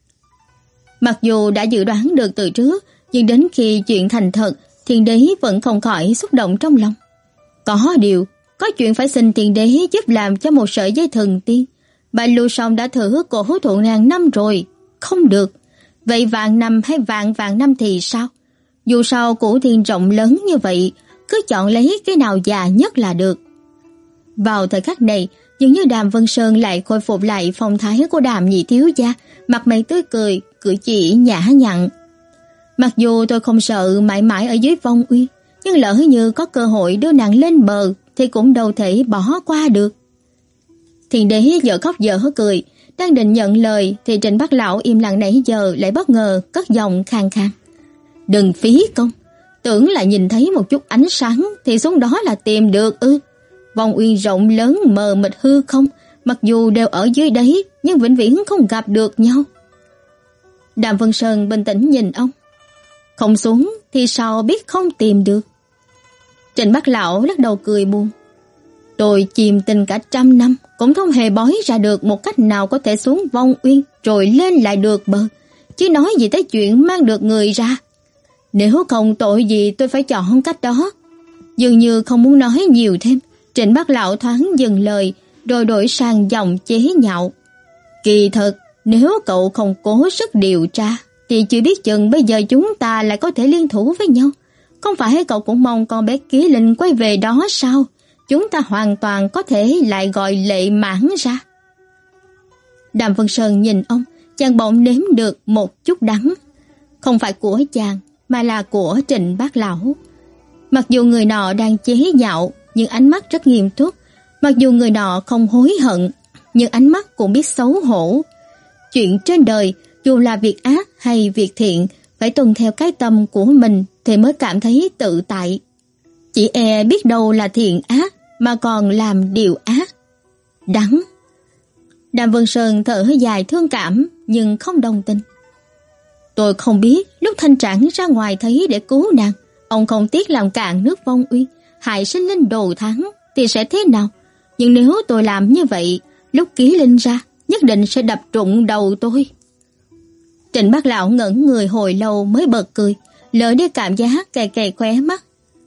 Mặc dù đã dự đoán được từ trước, nhưng đến khi chuyện thành thật, Thiên Đế vẫn không khỏi xúc động trong lòng. Có điều, có chuyện phải xin Thiên Đế giúp làm cho một sợi dây thần tiên. Bạch Lưu Song đã thử cổ hút thụ ngàn năm rồi, không được. Vậy vạn năm hay vạn vạn năm thì sao? Dù sao Cửu Thiên rộng lớn như vậy, cứ chọn lấy cái nào già nhất là được. Vào thời khắc này, dường như Đàm Vân Sơn lại khôi phục lại phong thái của Đàm nhị thiếu gia, mặt mày tươi cười, cử chỉ nhã nhặn. Mặc dù tôi không sợ mãi mãi ở dưới Vong Uyên, nhưng lỡ như có cơ hội đưa nàng lên bờ thì cũng đâu thể bỏ qua được. Thiên Đế dở khóc dở cười, đang định nhận lời thì Trịnh Bác Lão im lặng nãy giờ lại bất ngờ cất giọng khàn khàn. Đừng phí công, tưởng là nhìn thấy một chút ánh sáng thì xuống đó là tìm được ư? Vong uyên rộng lớn mờ mịt hư không, mặc dù đều ở dưới đấy nhưng vĩnh viễn không gặp được nhau. Đàm Vân Sơn bình tĩnh nhìn ông. Không xuống thì sao biết không tìm được? Trịnh Bác Lão lắc đầu cười buồn. Tôi chìm tình cả trăm năm cũng không hề bói ra được một cách nào có thể xuống Vong Uyên rồi lên lại được bờ, chứ nói gì tới chuyện mang được người ra. Nếu không tội gì tôi phải chọn cách đó. Dường như không muốn nói nhiều thêm, Trịnh Bác Lão thoáng dừng lời rồi đổi sang giọng chế nhạo. Kỳ thật, nếu cậu không cố sức điều tra thì chưa biết chừng bây giờ chúng ta lại có thể liên thủ với nhau. Không phải cậu cũng mong con bé Ký Linh quay về đó sao? Chúng ta hoàn toàn có thể lại gọi Lệ Mãn ra. Đàm Vân Sơn nhìn ông, chàng bỗng nếm được một chút đắng. Không phải của chàng, mà là của Trịnh Bác Lão. Mặc dù người nọ đang chế nhạo, nhưng ánh mắt rất nghiêm túc. Mặc dù người nọ không hối hận, nhưng ánh mắt cũng biết xấu hổ. Chuyện trên đời, dù là việc ác hay việc thiện, phải tuân theo cái tâm của mình thì mới cảm thấy tự tại. Chỉ e biết đâu là thiện ác mà còn làm điều ác. Đắng. Đàm Vân Sơn thở dài thương cảm nhưng không đồng tình. Tôi không biết lúc Thanh Trảng ra ngoài thấy để cứu nàng, ông không tiếc làm cạn nước Vong Uyên, hại sinh linh đồ thắng thì sẽ thế nào? Nhưng nếu tôi làm như vậy, lúc Ký Linh ra nhất định sẽ đập trụng đầu tôi. Trịnh Bác Lão ngẩn người hồi lâu mới bật cười, lỡ đi cảm giác cay cay khóe mắt.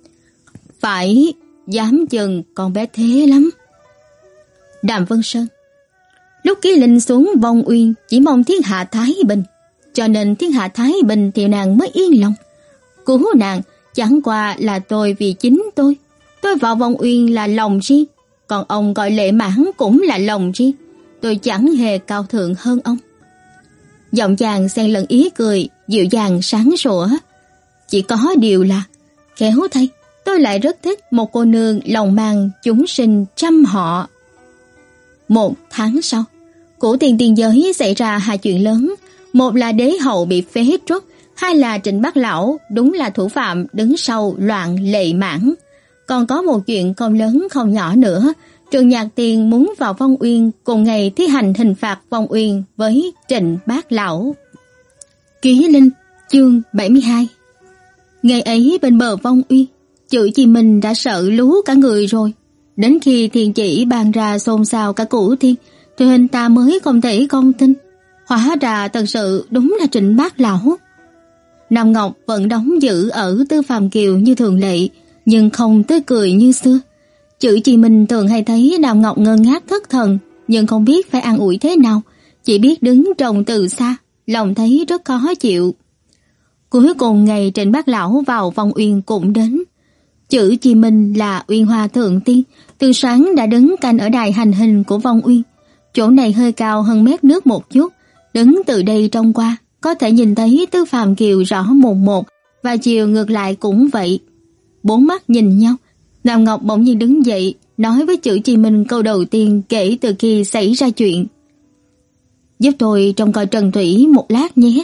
Phải, dám chừng con bé thế lắm. Đàm Vân Sơn. Lúc Ký Linh xuống Vong Uyên chỉ mong thiên hạ thái bình, cho nên thiên hạ thái bình thì nàng mới yên lòng. Cứu nàng chẳng qua là tôi vì chính tôi. Tôi vào Vong Uyên là lòng riêng, còn ông gọi Lệ Mãn cũng là lòng riêng. Tôi chẳng hề cao thượng hơn ông. Giọng chàng xen lẫn ý cười, dịu dàng sáng sủa. Chỉ có điều là, khéo thay, tôi lại rất thích một cô nương lòng mang chúng sinh trăm họ. Một tháng sau, của tiền tiền giới xảy ra hai chuyện lớn. Một là đế hậu bị phế truất, hai là Trịnh Bác Lão đúng là thủ phạm đứng sau loạn Lệ Mãn. Còn có một chuyện không lớn không nhỏ nữa. Trường Nhạc Tiền muốn vào Vong Uyên cùng ngày thi hành hình phạt Vong Uyên với Trịnh Bác Lão. Ký Linh, chương bảy mươi hai. Ngày ấy bên bờ Vong Uyên, Chữ Chi Minh đã sợ lú cả người rồi. Đến khi Thiên Chỉ ban ra xôn xao cả Cửu Thiên, thì hình ta mới không thể không tin. Hóa ra thật sự đúng là Trịnh Bác Lão. Nam Ngọc vẫn đóng giữ ở Tư Phàm Kiều như thường lệ, nhưng không tươi cười như xưa. Chữ Chi Minh thường hay thấy Nam Ngọc ngơ ngác thất thần, nhưng không biết phải an ủi thế nào, chỉ biết đứng trông từ xa, lòng thấy rất khó chịu. Cuối cùng ngày Trịnh Bác Lão vào Vong Uyên cũng đến. Chữ Chi Minh là Uyên Hoa Thượng Tiên, từ sáng đã đứng canh ở đài hành hình của Vong Uyên. Chỗ này hơi cao hơn mép nước một chút, đứng từ đây trông qua, có thể nhìn thấy Tư Phàm Kiều rõ mồn một, và chiều ngược lại cũng vậy. Bốn mắt nhìn nhau, Nam Ngọc bỗng nhiên đứng dậy, nói với Chữ Chi Minh câu đầu tiên kể từ khi xảy ra chuyện. Giúp tôi trông coi Trần Thủy một lát nhé.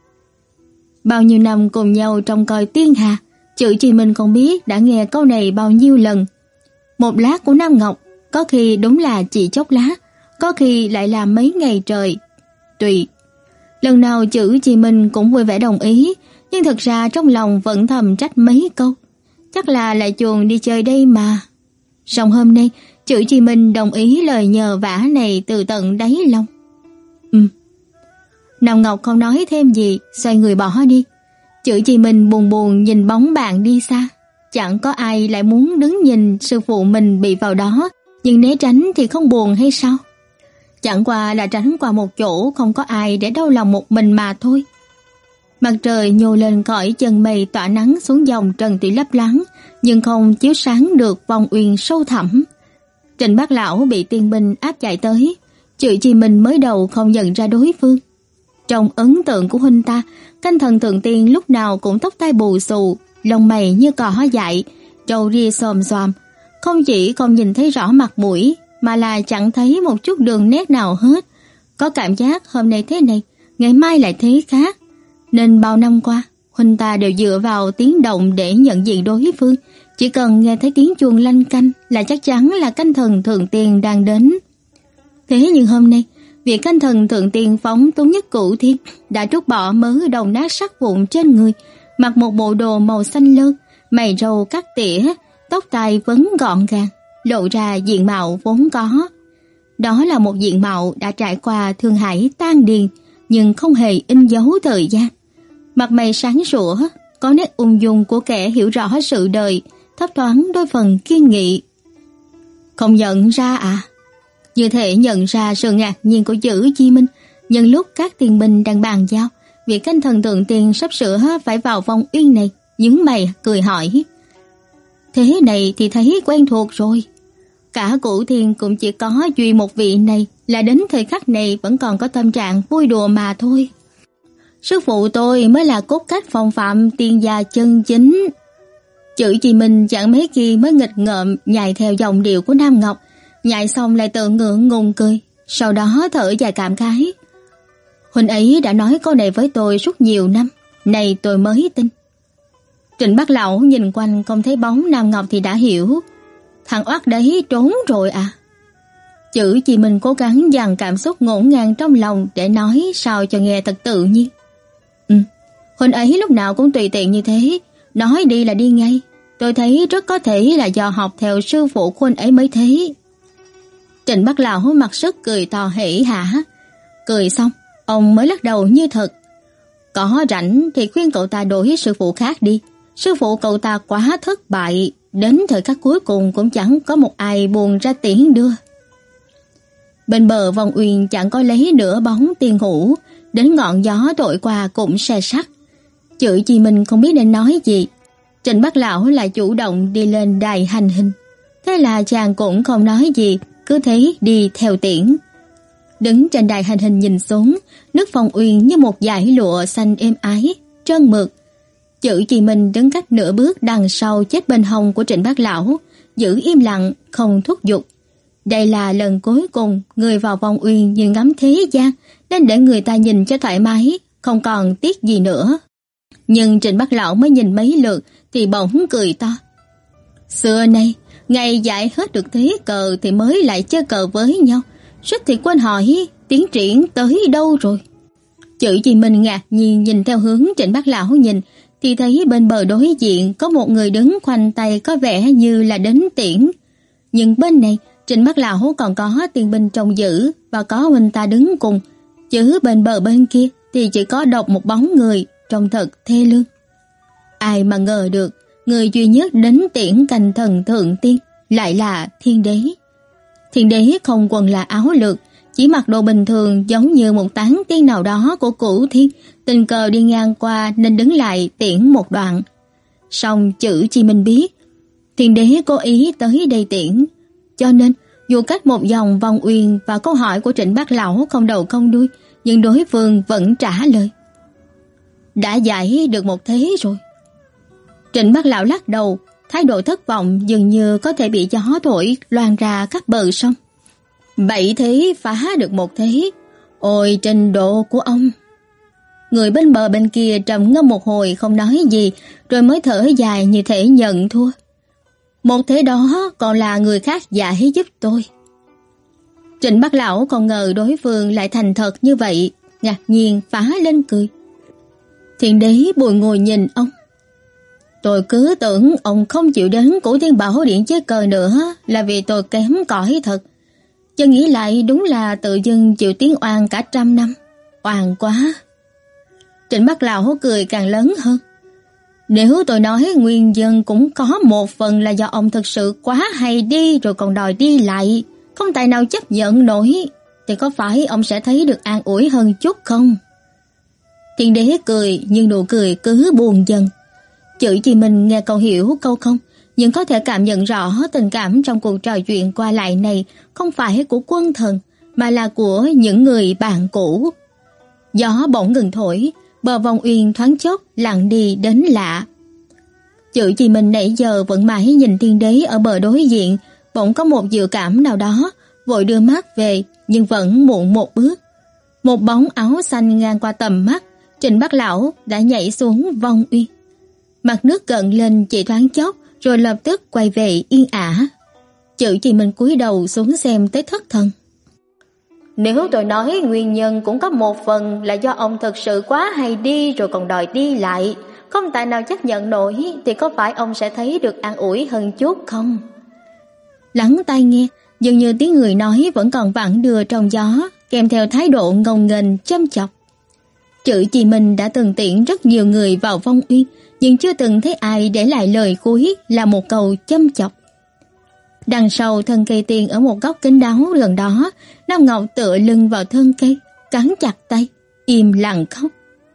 Bao nhiêu năm cùng nhau trông coi Tiên Hà, Chữ Chi Minh không biết đã nghe câu này bao nhiêu lần. Một lát của Nam Ngọc, có khi đúng là chỉ chốc lát, có khi lại là mấy ngày trời. Tùy. Lần nào Chữ Chi Minh cũng vui vẻ đồng ý, nhưng thật ra trong lòng vẫn thầm trách mấy câu. Chắc là lại chuồn đi chơi đây mà. Song hôm nay, Chữ Chi Minh đồng ý lời nhờ vả này từ tận đáy lòng. Ừm. Nam Ngọc không nói thêm gì, xoay người bỏ đi. Chữ Chi Minh buồn buồn nhìn bóng bạn đi xa. Chẳng có ai lại muốn đứng nhìn sư phụ mình bị vào đó, nhưng né tránh thì không buồn hay sao? Chẳng qua là tránh qua một chỗ không có ai để đau lòng một mình mà thôi. Mặt trời nhô lên cõi chân mây tỏa nắng xuống dòng trần thủy lấp lắng, nhưng không chiếu sáng được Vong Uyên sâu thẳm. Trịnh Bác Lão bị tiên binh áp chạy tới, Chữ Chi Minh mới đầu không nhận ra đối phương. Trong ấn tượng của huynh ta, canh thần thượng tiên lúc nào cũng tóc tai bù xù, lông mày như cỏ dại, râu ria xồm xoàm, không chỉ không nhìn thấy rõ mặt mũi, mà là chẳng thấy một chút đường nét nào hết. Có cảm giác hôm nay thế này, ngày mai lại thế khác. Nên bao năm qua, huynh ta đều dựa vào tiếng động để nhận diện đối phương, chỉ cần nghe thấy tiếng chuông lanh canh là chắc chắn là canh thần thượng tiền đang đến. Thế nhưng hôm nay, vị canh thần thượng tiền phóng túng nhất Cửu Thiên đã trút bỏ mớ đồng nát sắc vụn trên người, mặc một bộ đồ màu xanh lơ, mày râu cắt tỉa, tóc tai vấn gọn gàng, lộ ra diện mạo vốn có. Đó là một diện mạo đã trải qua thương hải tan điền, nhưng không hề in dấu thời gian. Mặt mày sáng sủa, có nét ung dung của kẻ hiểu rõ sự đời, thấp thoáng đôi phần kiên nghị. Không nhận ra à? Như thể nhận ra sự ngạc nhiên của Chữ Chi Minh, nhân lúc các tiền binh đang bàn giao, vị canh thần thượng tiền sắp sửa phải vào vòng uyên này, nhướng mày cười hỏi. Thế này thì thấy quen thuộc rồi. Cả Cửu Thiên cũng chỉ có duy một vị này là đến thời khắc này vẫn còn có tâm trạng vui đùa mà thôi. Sư phụ tôi mới là cốt cách phong phạm tiên gia chân chính. Chữ Chi Minh chẳng mấy khi mới nghịch ngợm nhảy theo dòng điệu của Nam Ngọc, nhảy xong lại tự ngượng ngùng cười, sau đó thở dài cảm khái. Huynh ấy đã nói câu này với tôi suốt nhiều năm, này tôi mới tin. Trịnh Bác Lão nhìn quanh không thấy bóng Nam Ngọc thì đã hiểu. Thằng oát đấy trốn rồi à? Chữ Chi Minh cố gắng dằn cảm xúc ngổn ngang trong lòng để nói sao cho nghe thật tự nhiên. Ừ, huynh ấy lúc nào cũng tùy tiện như thế, nói đi là đi ngay. Tôi thấy rất có thể là do học theo sư phụ của huynh ấy mới thế. Trịnh Bác Lão mặc sức cười to hỉ hả. Cười xong, ông mới lắc đầu như thật. Có rảnh thì khuyên cậu ta đổi sư phụ khác đi. Sư phụ cậu ta quá thất bại, đến thời khắc cuối cùng cũng chẳng có một ai buồn ra tiễn đưa. Bên bờ vòng uyên chẳng có lấy nửa bóng tiên hữu, đến ngọn gió thổi qua cũng xe sắt. Chữ Chi Minh không biết nên nói gì. Trịnh Bác Lão lại chủ động đi lên đài hành hình. Thế là chàng cũng không nói gì, cứ thế đi theo tiễn. Đứng trên đài hành hình nhìn xuống, nước vòng uyên như một dải lụa xanh êm ái, trơn mượt. Chữ Chi Minh đứng cách nửa bước đằng sau chết bên hông của Trịnh Bác Lão, giữ im lặng, không thúc giục. Đây là lần cuối cùng người vào vòng uyên như ngắm thế gian, nên để người ta nhìn cho thoải mái, không còn tiếc gì nữa. Nhưng Trịnh Bác Lão mới nhìn mấy lượt thì bỗng cười to. Xưa nay, ngày giải hết được thế cờ thì mới lại chơi cờ với nhau, suýt thì quên hỏi tiến triển tới đâu rồi. Chữ Chi Minh ngạc nhiên nhìn theo hướng Trịnh Bác Lão nhìn, thì thấy bên bờ đối diện có một người đứng khoanh tay có vẻ như là đến tiễn. Nhưng bên này, Trịnh Bác Lão còn có tiền binh trông giữ và có huynh ta đứng cùng, chứ bên bờ bên kia thì chỉ có độc một bóng người, trông thật thê lương. Ai mà ngờ được, người duy nhất đến tiễn canh thần thượng tiên lại là Thiên Đế. Thiên Đế không quần là áo lược, chỉ mặc đồ bình thường giống như một tán tiên nào đó của Cửu Thiên, tình cờ đi ngang qua nên đứng lại tiễn một đoạn. Song Chữ Chi Minh biết, Thiên Đế cố ý tới đây tiễn, cho nên dù cách một dòng vòng uyên và câu hỏi của Trịnh Bác Lão không đầu không đuôi, nhưng đối phương vẫn trả lời. Đã giải được một thế rồi. Trịnh Bác Lão lắc đầu, thái độ thất vọng dường như có thể bị gió thổi loan ra các bờ sông. Bảy thế phá được một thế, ôi trình độ của ông. Người bên bờ bên kia trầm ngâm một hồi không nói gì, rồi mới thở dài như thể nhận thua. Một thế đó còn là người khác giải giúp tôi. Trịnh Bác Lão không ngờ đối phương lại thành thật như vậy, ngạc nhiên phá lên cười. Thiên Đế bùi ngồi nhìn ông. Tôi cứ tưởng ông không chịu đến Cửu Thiên Bảo Điện chơi cờ nữa là vì tôi kém cỏi thật. Chứ nghĩ lại đúng là tự dưng chịu tiếng oan cả trăm năm. Oan quá. Trịnh Bác Lão cười càng lớn hơn. Nếu tôi nói nguyên nhân cũng có một phần là do ông thực sự quá hay đi rồi còn đòi đi lại, không tài nào chấp nhận nổi, thì có phải ông sẽ thấy được an ủi hơn chút không? Thiên Đế cười nhưng nụ cười cứ buồn dần. Chữ Chi Minh nghe câu hiểu câu không, nhưng có thể cảm nhận rõ tình cảm trong cuộc trò chuyện qua lại này không phải của quân thần, mà là của những người bạn cũ. Gió bỗng ngừng thổi, bờ vòng uyên thoáng chốc lặng đi đến lạ. Chữ Chi Minh nãy giờ vẫn mãi nhìn Thiên Đế ở bờ đối diện, bỗng có một dự cảm nào đó, vội đưa mắt về nhưng vẫn muộn một bước. Một bóng áo xanh ngang qua tầm mắt, Trịnh Bác lão đã nhảy xuống Vong Uyên. Mặt nước gợn lên chỉ thoáng chốc rồi lập tức quay về yên ả. Chữ Chí Minh cúi đầu xuống xem tới thất thần. Nếu tôi nói nguyên nhân cũng có một phần là do ông thật sự quá hay đi rồi còn đòi đi lại, không tài nào chấp nhận nổi, thì có phải ông sẽ thấy được an ủi hơn chút không? Lắng tai nghe, dường như tiếng người nói vẫn còn vẳng đưa trong gió, kèm theo thái độ ngông nghênh châm chọc. Chữ Chí Minh đã từng tiễn rất nhiều người vào Vong Uyên, nhưng chưa từng thấy ai để lại lời cuối là một câu châm chọc. Đằng sau thân cây tiền ở một góc kín đáo gần đó, Nam Ngọc tựa lưng vào thân cây, cắn chặt tay, im lặng khóc.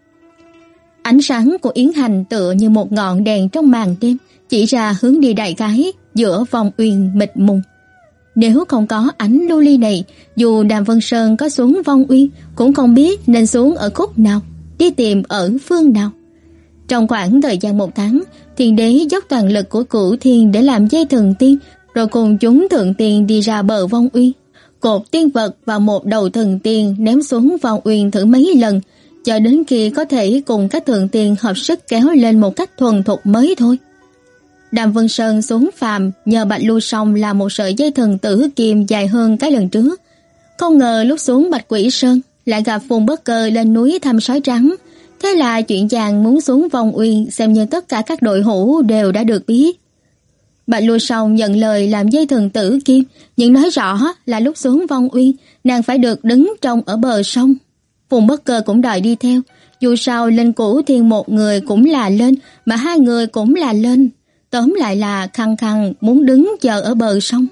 Ánh sáng của Yến Hành tựa như một ngọn đèn trong màn đêm, chỉ ra hướng đi đại khái giữa Vong Uyên mịt mùng. Nếu không có ánh lưu ly này, dù Đàm Vân Sơn có xuống Vong Uyên cũng không biết nên xuống ở khúc nào, đi tìm ở phương nào. Trong khoảng thời gian một tháng, Thiên Đế dốc toàn lực của Cửu Thiên để làm dây thần tiên, rồi cùng chúng thượng tiên đi ra bờ Vong Uyên, cột tiên vật và một đầu thần tiên ném xuống Vong Uyên thử mấy lần, cho đến khi có thể cùng các thượng tiên hợp sức kéo lên một cách thuần thục mới thôi. Đàm Vân Sơn xuống phàm nhờ Bạch Lưu Song làm một sợi dây thần tử kim dài hơn cái lần trước. Không ngờ lúc xuống Bạch Quỷ Sơn lại gặp Phùng Bất Cơ lên núi thăm sói trắng. Thế là chuyện chàng muốn xuống Vong Uyên xem như tất cả các đội hữu đều đã được biết. Bạch Lưu Song nhận lời làm dây thần tử kim, nhưng nói rõ là lúc xuống Vong Uyên nàng phải được đứng trông ở bờ sông. Phùng Bất Cơ cũng đòi đi theo, dù sao lên Cửu Thiên một người cũng là lên, mà hai người cũng là lên. Tóm lại là khăng khăng muốn đứng chờ ở bờ sông.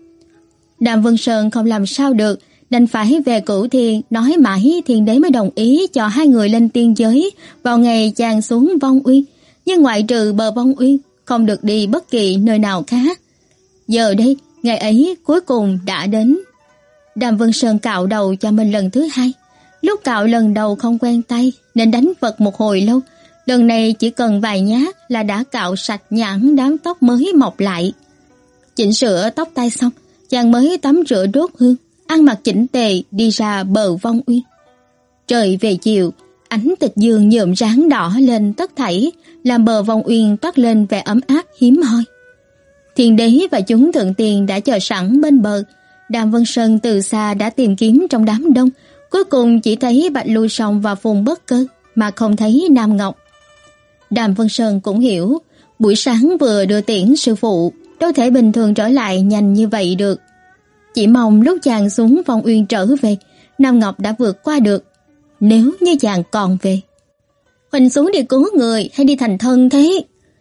Đàm Vân Sơn không làm sao được, đành phải về Cửu Thiên nói mãi Thiên Đế mới đồng ý cho hai người lên tiên giới vào ngày chàng xuống Vong Uyên, nhưng ngoại trừ bờ Vong Uyên không được đi bất kỳ nơi nào khác. Giờ đây, ngày ấy cuối cùng đã đến. Đàm Vân Sơn cạo đầu cho mình lần thứ hai. Lúc cạo lần đầu không quen tay nên đánh vật một hồi lâu. Lần này chỉ cần vài nhát là đã cạo sạch nhẵn đám tóc mới mọc lại. Chỉnh sửa tóc tai xong, chàng mới tắm rửa đốt hương, ăn mặc chỉnh tề đi ra bờ Vong Uyên. Trời về chiều, ánh tịch dương nhuộm ráng đỏ lên tất thảy, làm bờ Vong Uyên toát lên vẻ ấm áp hiếm hoi. Thiên Đế và chúng thượng tiền đã chờ sẵn bên bờ. Đàm Vân Sơn từ xa đã tìm kiếm trong đám đông, cuối cùng chỉ thấy Bạch Lưu Song và Phùng Bất Cơ, mà không thấy Nam Ngọc. Đàm Vân Sơn cũng hiểu, buổi sáng vừa đưa tiễn sư phụ, đâu thể bình thường trở lại nhanh như vậy được. Chỉ mong lúc chàng xuống Vong Uyên trở về, Nam Ngọc đã vượt qua được. Nếu như chàng còn về. Huỳnh xuống đi cứu người hay đi thành thân thế?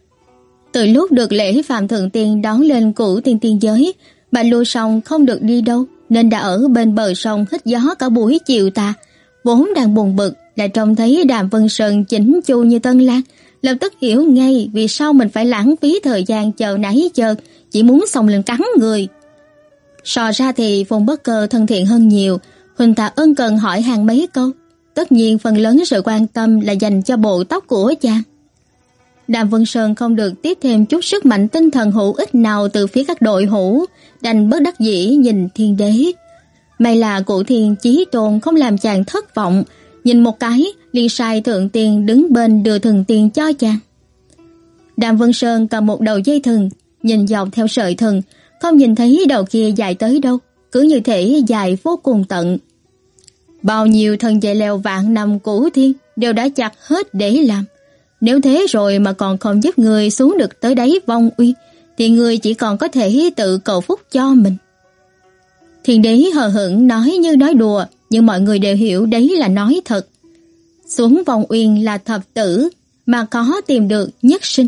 Từ lúc được lễ Phạm Thượng Tiên đón lên Cửu Tiên tiên giới, Bạch Lưu Song không được đi đâu, nên đã ở bên bờ sông hít gió cả buổi chiều tà. Vốn đang buồn bực, lại trông thấy Đàm Vân Sơn chỉnh chu như tân lang, lập tức hiểu ngay vì sao mình phải lãng phí thời gian chờ nãy giờ, chỉ muốn xông lên cắn người. So ra thì Phùng Bất Cơ thân thiện hơn nhiều, Huỳnh Tạ ân cần hỏi hàng mấy câu. Tất nhiên phần lớn sự quan tâm là dành cho bộ tóc của chàng. Đàm Vân Sơn không được tiếp thêm chút sức mạnh tinh thần hữu ích nào từ phía các đội hữu, đành bất đắc dĩ nhìn Thiên Đế. May là Cụ Thiên chí tôn không làm chàng thất vọng, nhìn một cái liền sai thượng tiên đứng bên đưa thần tiên cho chàng. Đàm Vân Sơn cầm một đầu dây thừng, nhìn dọc theo sợi thừng, không nhìn thấy đầu kia dài tới đâu, cứ như thể dài vô cùng tận. Bao nhiêu thần dây leo vạn năm Cửu Thiên đều đã chặt hết để làm. Nếu thế rồi mà còn không giúp người xuống được tới đáy Vong Uyên, thì người chỉ còn có thể tự cầu phúc cho mình. Thiên Đế hờ hững nói như nói đùa, nhưng mọi người đều hiểu đấy là nói thật. Xuống Vong Uyên là thập tử, mà có tìm được nhất sinh.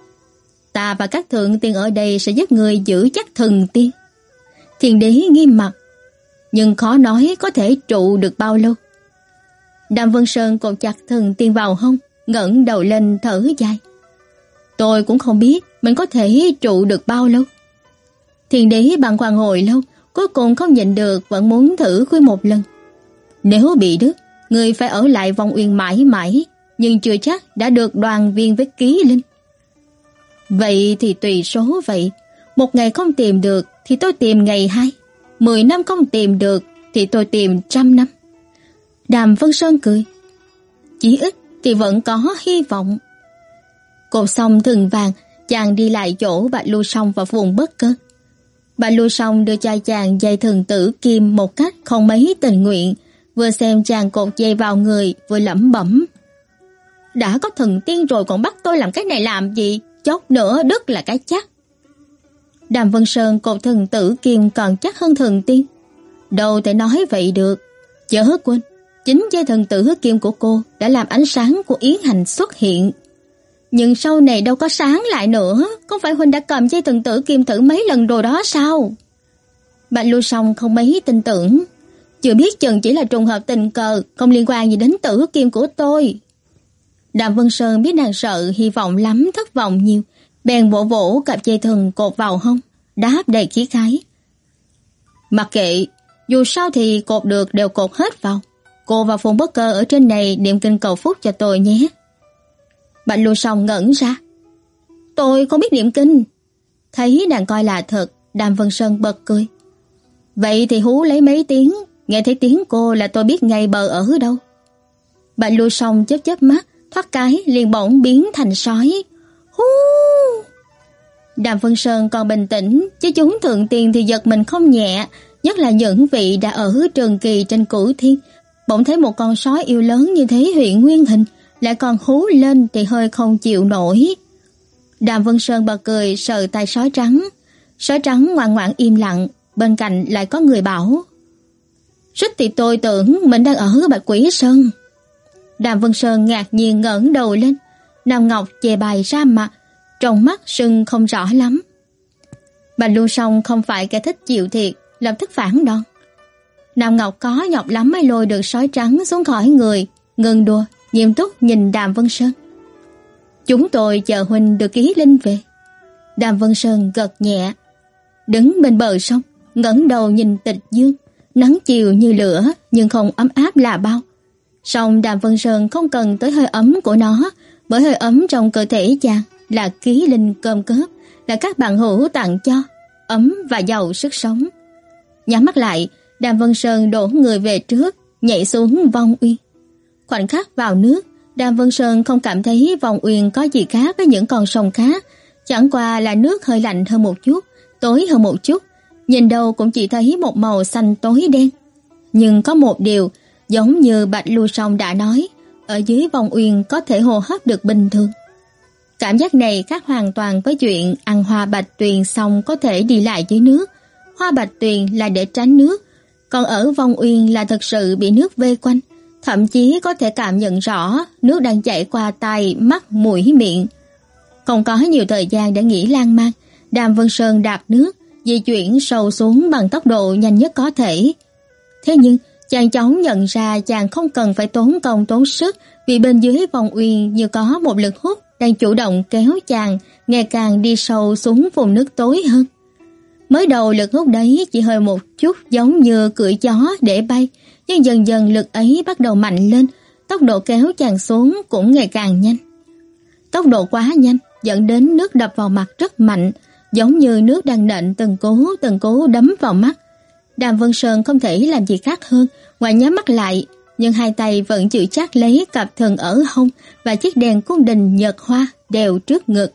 Ta và các thượng tiên ở đây sẽ giúp người giữ chắc thần tiên. Thiên Đế nghiêm mặt, nhưng khó nói có thể trụ được bao lâu. Đàm Vân Sơn cột chặt thần tiên vào hông, ngẩng đầu lên thở dài. Tôi cũng không biết mình có thể trụ được bao lâu. Thiên Đế băn khoăn hồi lâu, cuối cùng không nhịn được vẫn muốn thử khuyên một lần. Nếu bị đứt, người phải ở lại Vong Uyên mãi mãi, nhưng chưa chắc đã được đoàn viên với Ký Linh. Vậy thì tùy số vậy. Một ngày không tìm được thì tôi tìm ngày hai. Mười năm không tìm được thì tôi tìm trăm năm. Đàm Vân Sơn cười. Chỉ ít thì vẫn có hy vọng. Cột xong thừng vàng, chàng đi lại chỗ Bạch Lưu Song và Phùng Bất Cơ. Bạch Lưu Song đưa cho chàng dây thừng tử kim một cách không mấy tình nguyện, vừa xem chàng cột dây vào người, vừa lẩm bẩm: đã có thần tiên rồi còn bắt tôi làm cái này làm gì, chốc nữa đứt là cái chắc. Đàm Vân Sơn cột thừng tử kim còn chắc hơn thần tiên. Đâu thể nói vậy được. Chớ quên, chính dây thần tử kim của cô đã làm ánh sáng của Yến Hành xuất hiện. Nhưng sau này đâu có sáng lại nữa, không phải huynh đã cầm dây thần tử kim thử mấy lần rồi đó sao? Bạch Lưu Song không mấy tin tưởng, chưa biết chừng chỉ là trùng hợp tình cờ, không liên quan gì đến tử kim của tôi. Đàm Vân Sơn biết nàng sợ hy vọng lắm, thất vọng nhiều, bèn vỗ vỗ cặp dây thừng cột vào hông, đáp đầy khí khái: mặc kệ, dù sao thì cột được đều cột hết vào. Cô và Phùng Bất Cơ ở trên này niệm kinh cầu phúc cho tôi nhé. Bạch Lưu Song ngẩn ra: tôi không biết niệm kinh. Thấy nàng coi là thật, Đàm Vân Sơn bật cười: vậy thì hú lấy mấy tiếng, nghe thấy tiếng cô là tôi biết ngay bờ ở đâu. Bạch Lưu Song chớp chớp mắt, thoát cái liền bỗng biến thành sói. Hú! Đàm Vân Sơn còn bình tĩnh, chứ chúng thượng tiền thì giật mình không nhẹ, nhất là những vị đã ở trường kỳ trên Cửu Thiên, bỗng thấy một con sói yêu lớn như thế hiện nguyên hình, lại còn hú lên thì hơi không chịu nổi. Đàm Vân Sơn bật cười sờ tay sói trắng. Sói trắng ngoan ngoãn im lặng, bên cạnh lại có người bảo: rít thì tôi tưởng mình đang ở Bạch Quỷ Sơn. Đàm Vân Sơn ngạc nhiên ngẩng đầu lên, Nam Ngọc chè bài ra mặt, trong mắt sưng không rõ lắm. Bạch Lưu Song không phải kẻ thích chịu thiệt, lập tức phản đòn: Nam Ngọc có nhọc lắm mới lôi được sói trắng xuống khỏi người, ngừng đùa, nghiêm túc nhìn Đàm Vân Sơn. Chúng tôi chờ huynh được ký linh về. Đàm Vân Sơn gật nhẹ, đứng bên bờ sông, ngẩng đầu nhìn Tịch Dương, nắng chiều như lửa nhưng không ấm áp là bao. Song Đàm Vân Sơn không cần tới hơi ấm của nó, bởi hơi ấm trong cơ thể chàng là ký linh cơm cớp, là các bạn hữu tặng cho, ấm và giàu sức sống. Nhắm mắt lại, Đàm Vân Sơn đổ người về trước, nhảy xuống Vong Uyên. Khoảnh khắc vào nước, Đàm Vân Sơn không cảm thấy Vong Uyên có gì khác với những con sông khác, chẳng qua là nước hơi lạnh hơn một chút, tối hơn một chút, nhìn đâu cũng chỉ thấy một màu xanh tối đen. Nhưng có một điều, giống như Bạch Lưu Song đã nói, ở dưới Vong Uyên có thể hô hấp được bình thường. Cảm giác này khác hoàn toàn với chuyện ăn hoa bạch tuyền xong có thể đi lại dưới nước. Hoa bạch tuyền là để tránh nước, còn ở Vong Uyên là thật sự bị nước vây quanh, thậm chí có thể cảm nhận rõ nước đang chảy qua tai, mắt, mũi, miệng. Không có nhiều thời gian để nghĩ lan man, Đàm Vân Sơn đạp nước, di chuyển sâu xuống bằng tốc độ nhanh nhất có thể. Thế nhưng chàng chóng nhận ra chàng không cần phải tốn công tốn sức, vì bên dưới Vong Uyên như có một lực hút đang chủ động kéo chàng ngày càng đi sâu xuống vùng nước tối hơn. Mới đầu lực hút đấy chỉ hơi một chút giống như cưỡi gió để bay, nhưng dần dần lực ấy bắt đầu mạnh lên, tốc độ kéo chàng xuống cũng ngày càng nhanh. Tốc độ quá nhanh dẫn đến nước đập vào mặt rất mạnh, giống như nước đang nện từng cú từng cú đấm vào mắt. Đàm Vân Sơn không thể làm gì khác hơn ngoài nhắm mắt lại, nhưng hai tay vẫn giữ chắc lấy cặp thần ở hông và chiếc đèn cung đình nhật hoa đều trước ngực.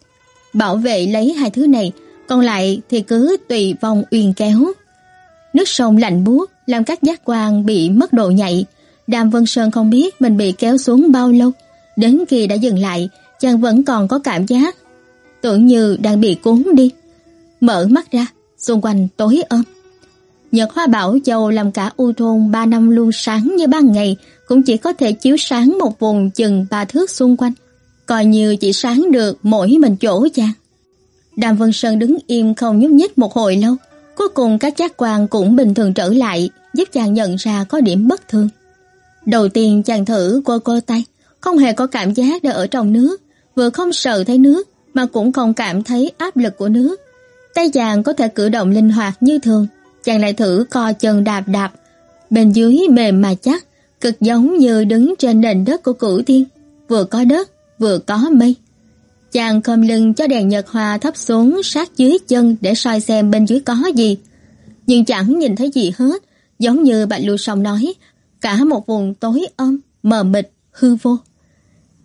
Bảo vệ lấy hai thứ này, còn lại thì cứ tùy Vong Uyên kéo. Nước sông lạnh buốt làm các giác quan bị mất độ nhạy. Đàm Vân Sơn không biết mình bị kéo xuống bao lâu, đến khi đã dừng lại, chàng vẫn còn có cảm giác tưởng như đang bị cuốn đi. Mở mắt ra, xung quanh tối ôm. Nhật hoa Bảo Châu làm cả U thôn ba năm luôn sáng như ban ngày, cũng chỉ có thể chiếu sáng một vùng chừng ba thước xung quanh, coi như chỉ sáng được mỗi mình chỗ chàng. Đàm Vân Sơn đứng im không nhúc nhích một hồi lâu, cuối cùng các giác quan cũng bình thường trở lại, giúp chàng nhận ra có điểm bất thường. Đầu tiên chàng thử quơ quơ tay, không hề có cảm giác đã ở trong nước, vừa không sờ thấy nước mà cũng không cảm thấy áp lực của nước. Tay chàng có thể cử động linh hoạt như thường. Chàng lại thử co chân đạp đạp, bên dưới mềm mà chắc, cực giống như đứng trên nền đất của Cửu Thiên, vừa có đất vừa có mây. Chàng khom lưng cho đèn nhật hoa thấp xuống sát dưới chân để soi xem bên dưới có gì, nhưng chẳng nhìn thấy gì hết, giống như Bạch Lưu Song nói, cả một vùng tối om mờ mịt hư vô.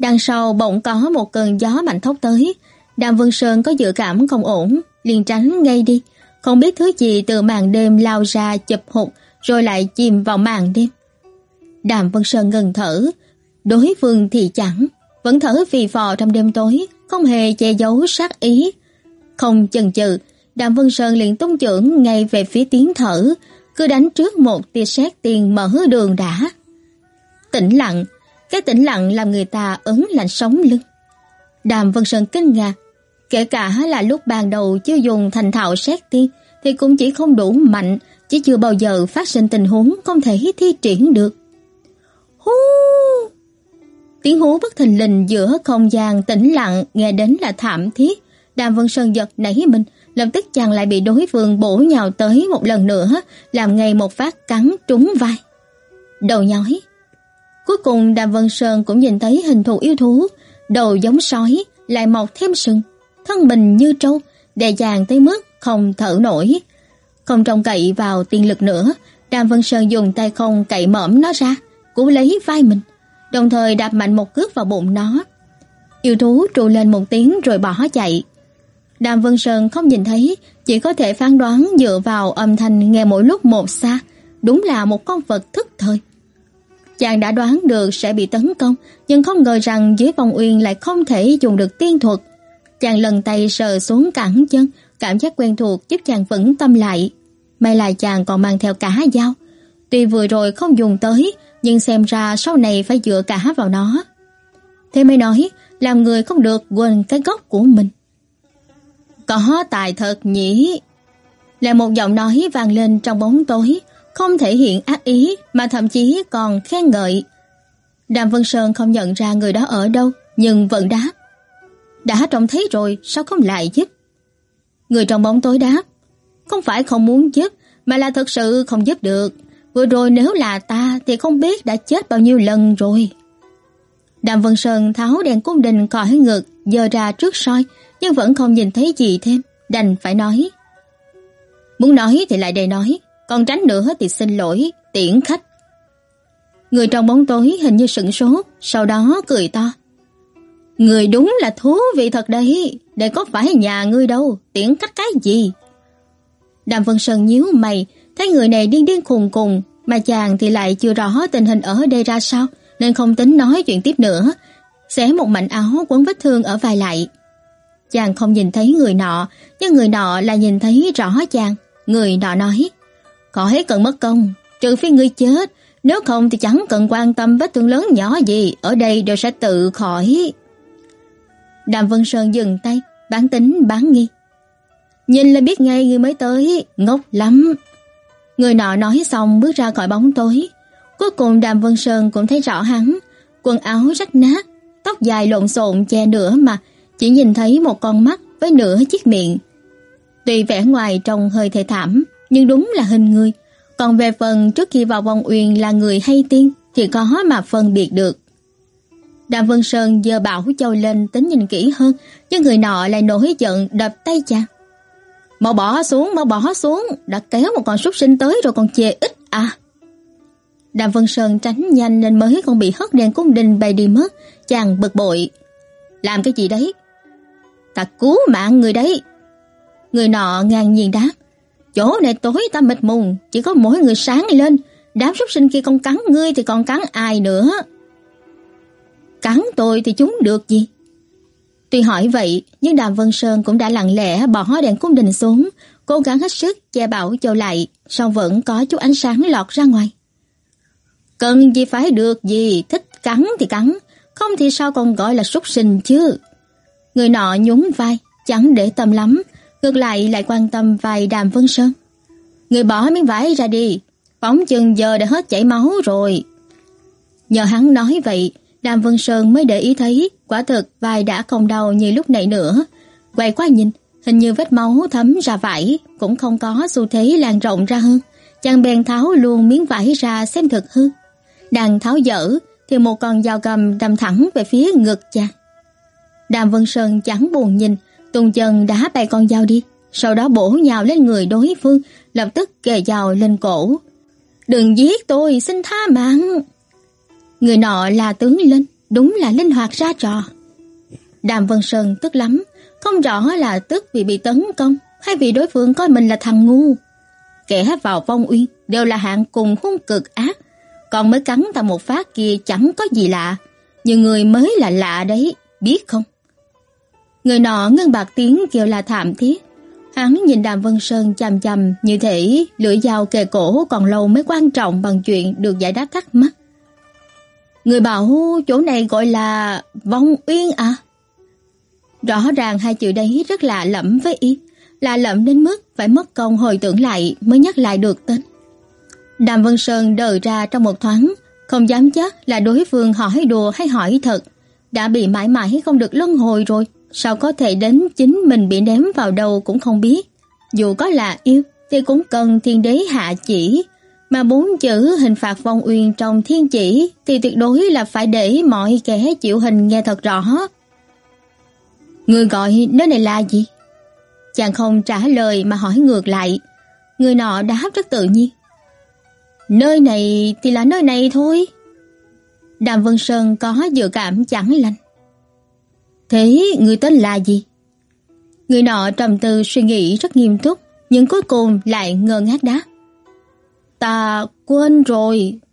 Đằng sau bỗng có một cơn gió mạnh thốc tới, Đàm Vân Sơn có dự cảm không ổn, liền tránh ngay đi, không biết thứ gì từ màn đêm lao ra chụp hụt rồi lại chìm vào màn đêm. Đàm Vân Sơn ngừng thở, đối phương thì chẳng, vẫn thở phì phò trong đêm tối, không hề che giấu sát ý. Không chần chừ, Đàm Vân Sơn liền tung chưởng ngay về phía tiếng thở, cứ đánh trước một tia sét tiền mở đường đã. Tĩnh lặng, cái tĩnh lặng làm người ta ớn lạnh sống lưng. Đàm Vân Sơn kinh ngạc, kể cả là lúc ban đầu chưa dùng thành thạo sét tiên thì cũng chỉ không đủ mạnh, chỉ chưa bao giờ phát sinh tình huống không thể thi triển được. Hú! Tiếng hú bất thình lình giữa không gian tĩnh lặng nghe đến là thảm thiết. Đàm Vân Sơn giật nảy mình, lập tức chàng lại bị đối phương bổ nhào tới một lần nữa, làm ngay một phát cắn trúng vai. Đầu nhói. Cuối cùng Đàm Vân Sơn cũng nhìn thấy hình thù yêu thú, đầu giống sói, lại mọc thêm sừng, thân mình như trâu, đè chàng tới mức không thở nổi. Không trông cậy vào tiên lực nữa, Đàm Vân Sơn dùng tay không cậy mõm nó ra, cú lấy vai mình, đồng thời đạp mạnh một cước vào bụng nó. Yêu thú tru lên một tiếng rồi bỏ chạy. Đàm Vân Sơn không nhìn thấy, chỉ có thể phán đoán dựa vào âm thanh nghe mỗi lúc một xa, đúng là một con vật thức thời. Chàng đã đoán được sẽ bị tấn công, nhưng không ngờ rằng dưới vòng uyên lại không thể dùng được tiên thuật. Chàng lần tay sờ xuống cẳng chân, cảm giác quen thuộc giúp chàng vững tâm lại. May là chàng còn mang theo cả dao. Tuy vừa rồi không dùng tới, nhưng xem ra sau này phải dựa cả vào nó. Thế mới nói, làm người không được quên cái gốc của mình. Có tài thật nhỉ? Là một giọng nói vang lên trong bóng tối, không thể hiện ác ý mà thậm chí còn khen ngợi. Đàm Vân Sơn không nhận ra người đó ở đâu, nhưng vẫn đáp. Đã trông thấy rồi, sao không lại giúp? Người trong bóng tối đáp. Không phải không muốn giúp, mà là thật sự không giúp được. Vừa rồi nếu là ta thì không biết đã chết bao nhiêu lần rồi. Đàm Vân Sơn tháo đèn cung đình khỏi ngực, giơ ra trước soi, nhưng vẫn không nhìn thấy gì thêm, đành phải nói. Muốn nói thì lại đây nói, còn tránh nữa thì xin lỗi, tiễn khách. Người trong bóng tối hình như sửng sốt, sau đó cười to. Người đúng là thú vị thật đấy, đây có phải nhà ngươi đâu, tiễn khách cái gì? Đàm Vân Sơn nhíu mày, thấy người này điên điên khùng khùng, mà chàng thì lại chưa rõ tình hình ở đây ra sao, nên không tính nói chuyện tiếp nữa, xé một mảnh áo quấn vết thương ở vai lại. Chàng không nhìn thấy người nọ, nhưng người nọ là nhìn thấy rõ chàng. Người nọ nói, khỏi cần mất công, trừ phi ngươi chết, nếu không thì chẳng cần quan tâm vết thương lớn nhỏ gì, ở đây đều sẽ tự khỏi. Đàm Vân Sơn dừng tay, bán tính bán nghi. Nhìn là biết ngay người mới tới, ngốc lắm. Người nọ nói xong bước ra khỏi bóng tối. Cuối cùng Đàm Vân Sơn cũng thấy rõ hắn, quần áo rách nát, tóc dài lộn xộn che nửa mặt, chỉ nhìn thấy một con mắt với nửa chiếc miệng. Tuy vẻ ngoài trông hơi thê thảm, nhưng đúng là hình người. Còn về phần trước khi vào vòng uyên là người hay tiên thì có mà phân biệt được. Đàm Vân Sơn giơ bảo châu lên tính nhìn kỹ hơn, nhưng người nọ lại nổi giận đập tay chàng. Mau bỏ xuống, mau bỏ xuống, đã kéo một con súc sinh tới rồi còn chê ít à. Đàm Vân Sơn tránh nhanh nên mới không bị hất đèn cung đình bay đi mất. Chàng bực bội. Làm cái gì đấy? Ta cứu mạng người đấy. Người nọ ngang nhiên đáp. Chỗ này tối ta mịt mùng, chỉ có mỗi người sáng lên. Đám súc sinh kia không cắn ngươi thì còn cắn ai nữa? Cắn tôi thì chúng được gì? Tuy hỏi vậy, nhưng Đàm Vân Sơn cũng đã lặng lẽ bỏ đèn cung đình xuống, cố gắng hết sức che bảo châu lại, song vẫn có chút ánh sáng lọt ra ngoài. Cần gì phải được gì, thích cắn thì cắn, không thì sao còn gọi là súc sinh chứ? Người nọ nhún vai, chẳng để tâm lắm, ngược lại lại quan tâm vai Đàm Vân Sơn. Người bỏ miếng vải ra đi, phóng chừng giờ đã hết chảy máu rồi. Nhờ hắn nói vậy, Đàm Vân Sơn mới để ý thấy, quả thực vai đã không đau như lúc nãy nữa. Quay qua nhìn, hình như vết máu thấm ra vải, cũng không có xu thế lan rộng ra hơn. Chàng bèn tháo luôn miếng vải ra xem thực hư. Đang tháo dở, thì một con dao găm đâm thẳng về phía ngực chàng. Đàm Vân Sơn chẳng buồn nhìn, tung chân đá bay con dao đi, sau đó bổ nhào lên người đối phương, lập tức kề dao lên cổ. Đừng giết tôi, xin tha mạng. Người nọ là tướng lên, đúng là linh hoạt ra trò. Đàm Vân Sơn tức lắm, không rõ là tức vì bị tấn công hay vì đối phương coi mình là thằng ngu. Kẻ vào Vong Uyên đều là hạng cùng hung cực ác, còn mới cắn ta một phát kia chẳng có gì lạ, nhưng người mới là lạ đấy, biết không? Người nọ ngưng bạc tiếng kêu là thảm thiết. Hắn nhìn Đàm Vân Sơn chằm chằm như thể lưỡi dao kề cổ còn lâu mới quan trọng bằng chuyện được giải đáp thắc mắc. Người bảo chỗ này gọi là Vong Uyên à? Rõ ràng hai chữ đấy rất lạ lẫm với y, lạ lẫm đến mức phải mất công hồi tưởng lại mới nhắc lại được tên. Đàm Vân Sơn đờ ra trong một thoáng, không dám chắc là đối phương hỏi đùa hay hỏi thật. Đã bị mãi mãi không được luân hồi rồi, sao có thể đến chính mình bị ném vào đầu cũng không biết. Dù có là yêu thì cũng cần thiên đế hạ chỉ, mà bốn chữ hình phạt Vong Uyên trong thiên chỉ thì tuyệt đối là phải để mọi kẻ chịu hình nghe thật rõ. Người gọi nơi này là gì? Chàng không trả lời mà hỏi ngược lại. Người nọ đáp rất tự nhiên. Nơi này thì là nơi này thôi. Đàm Vân Sơn có dự cảm chẳng lành. Thế người tên là gì? Người nọ trầm tư suy nghĩ rất nghiêm túc, nhưng cuối cùng lại ngơ ngác đáp. Ta quên rồi,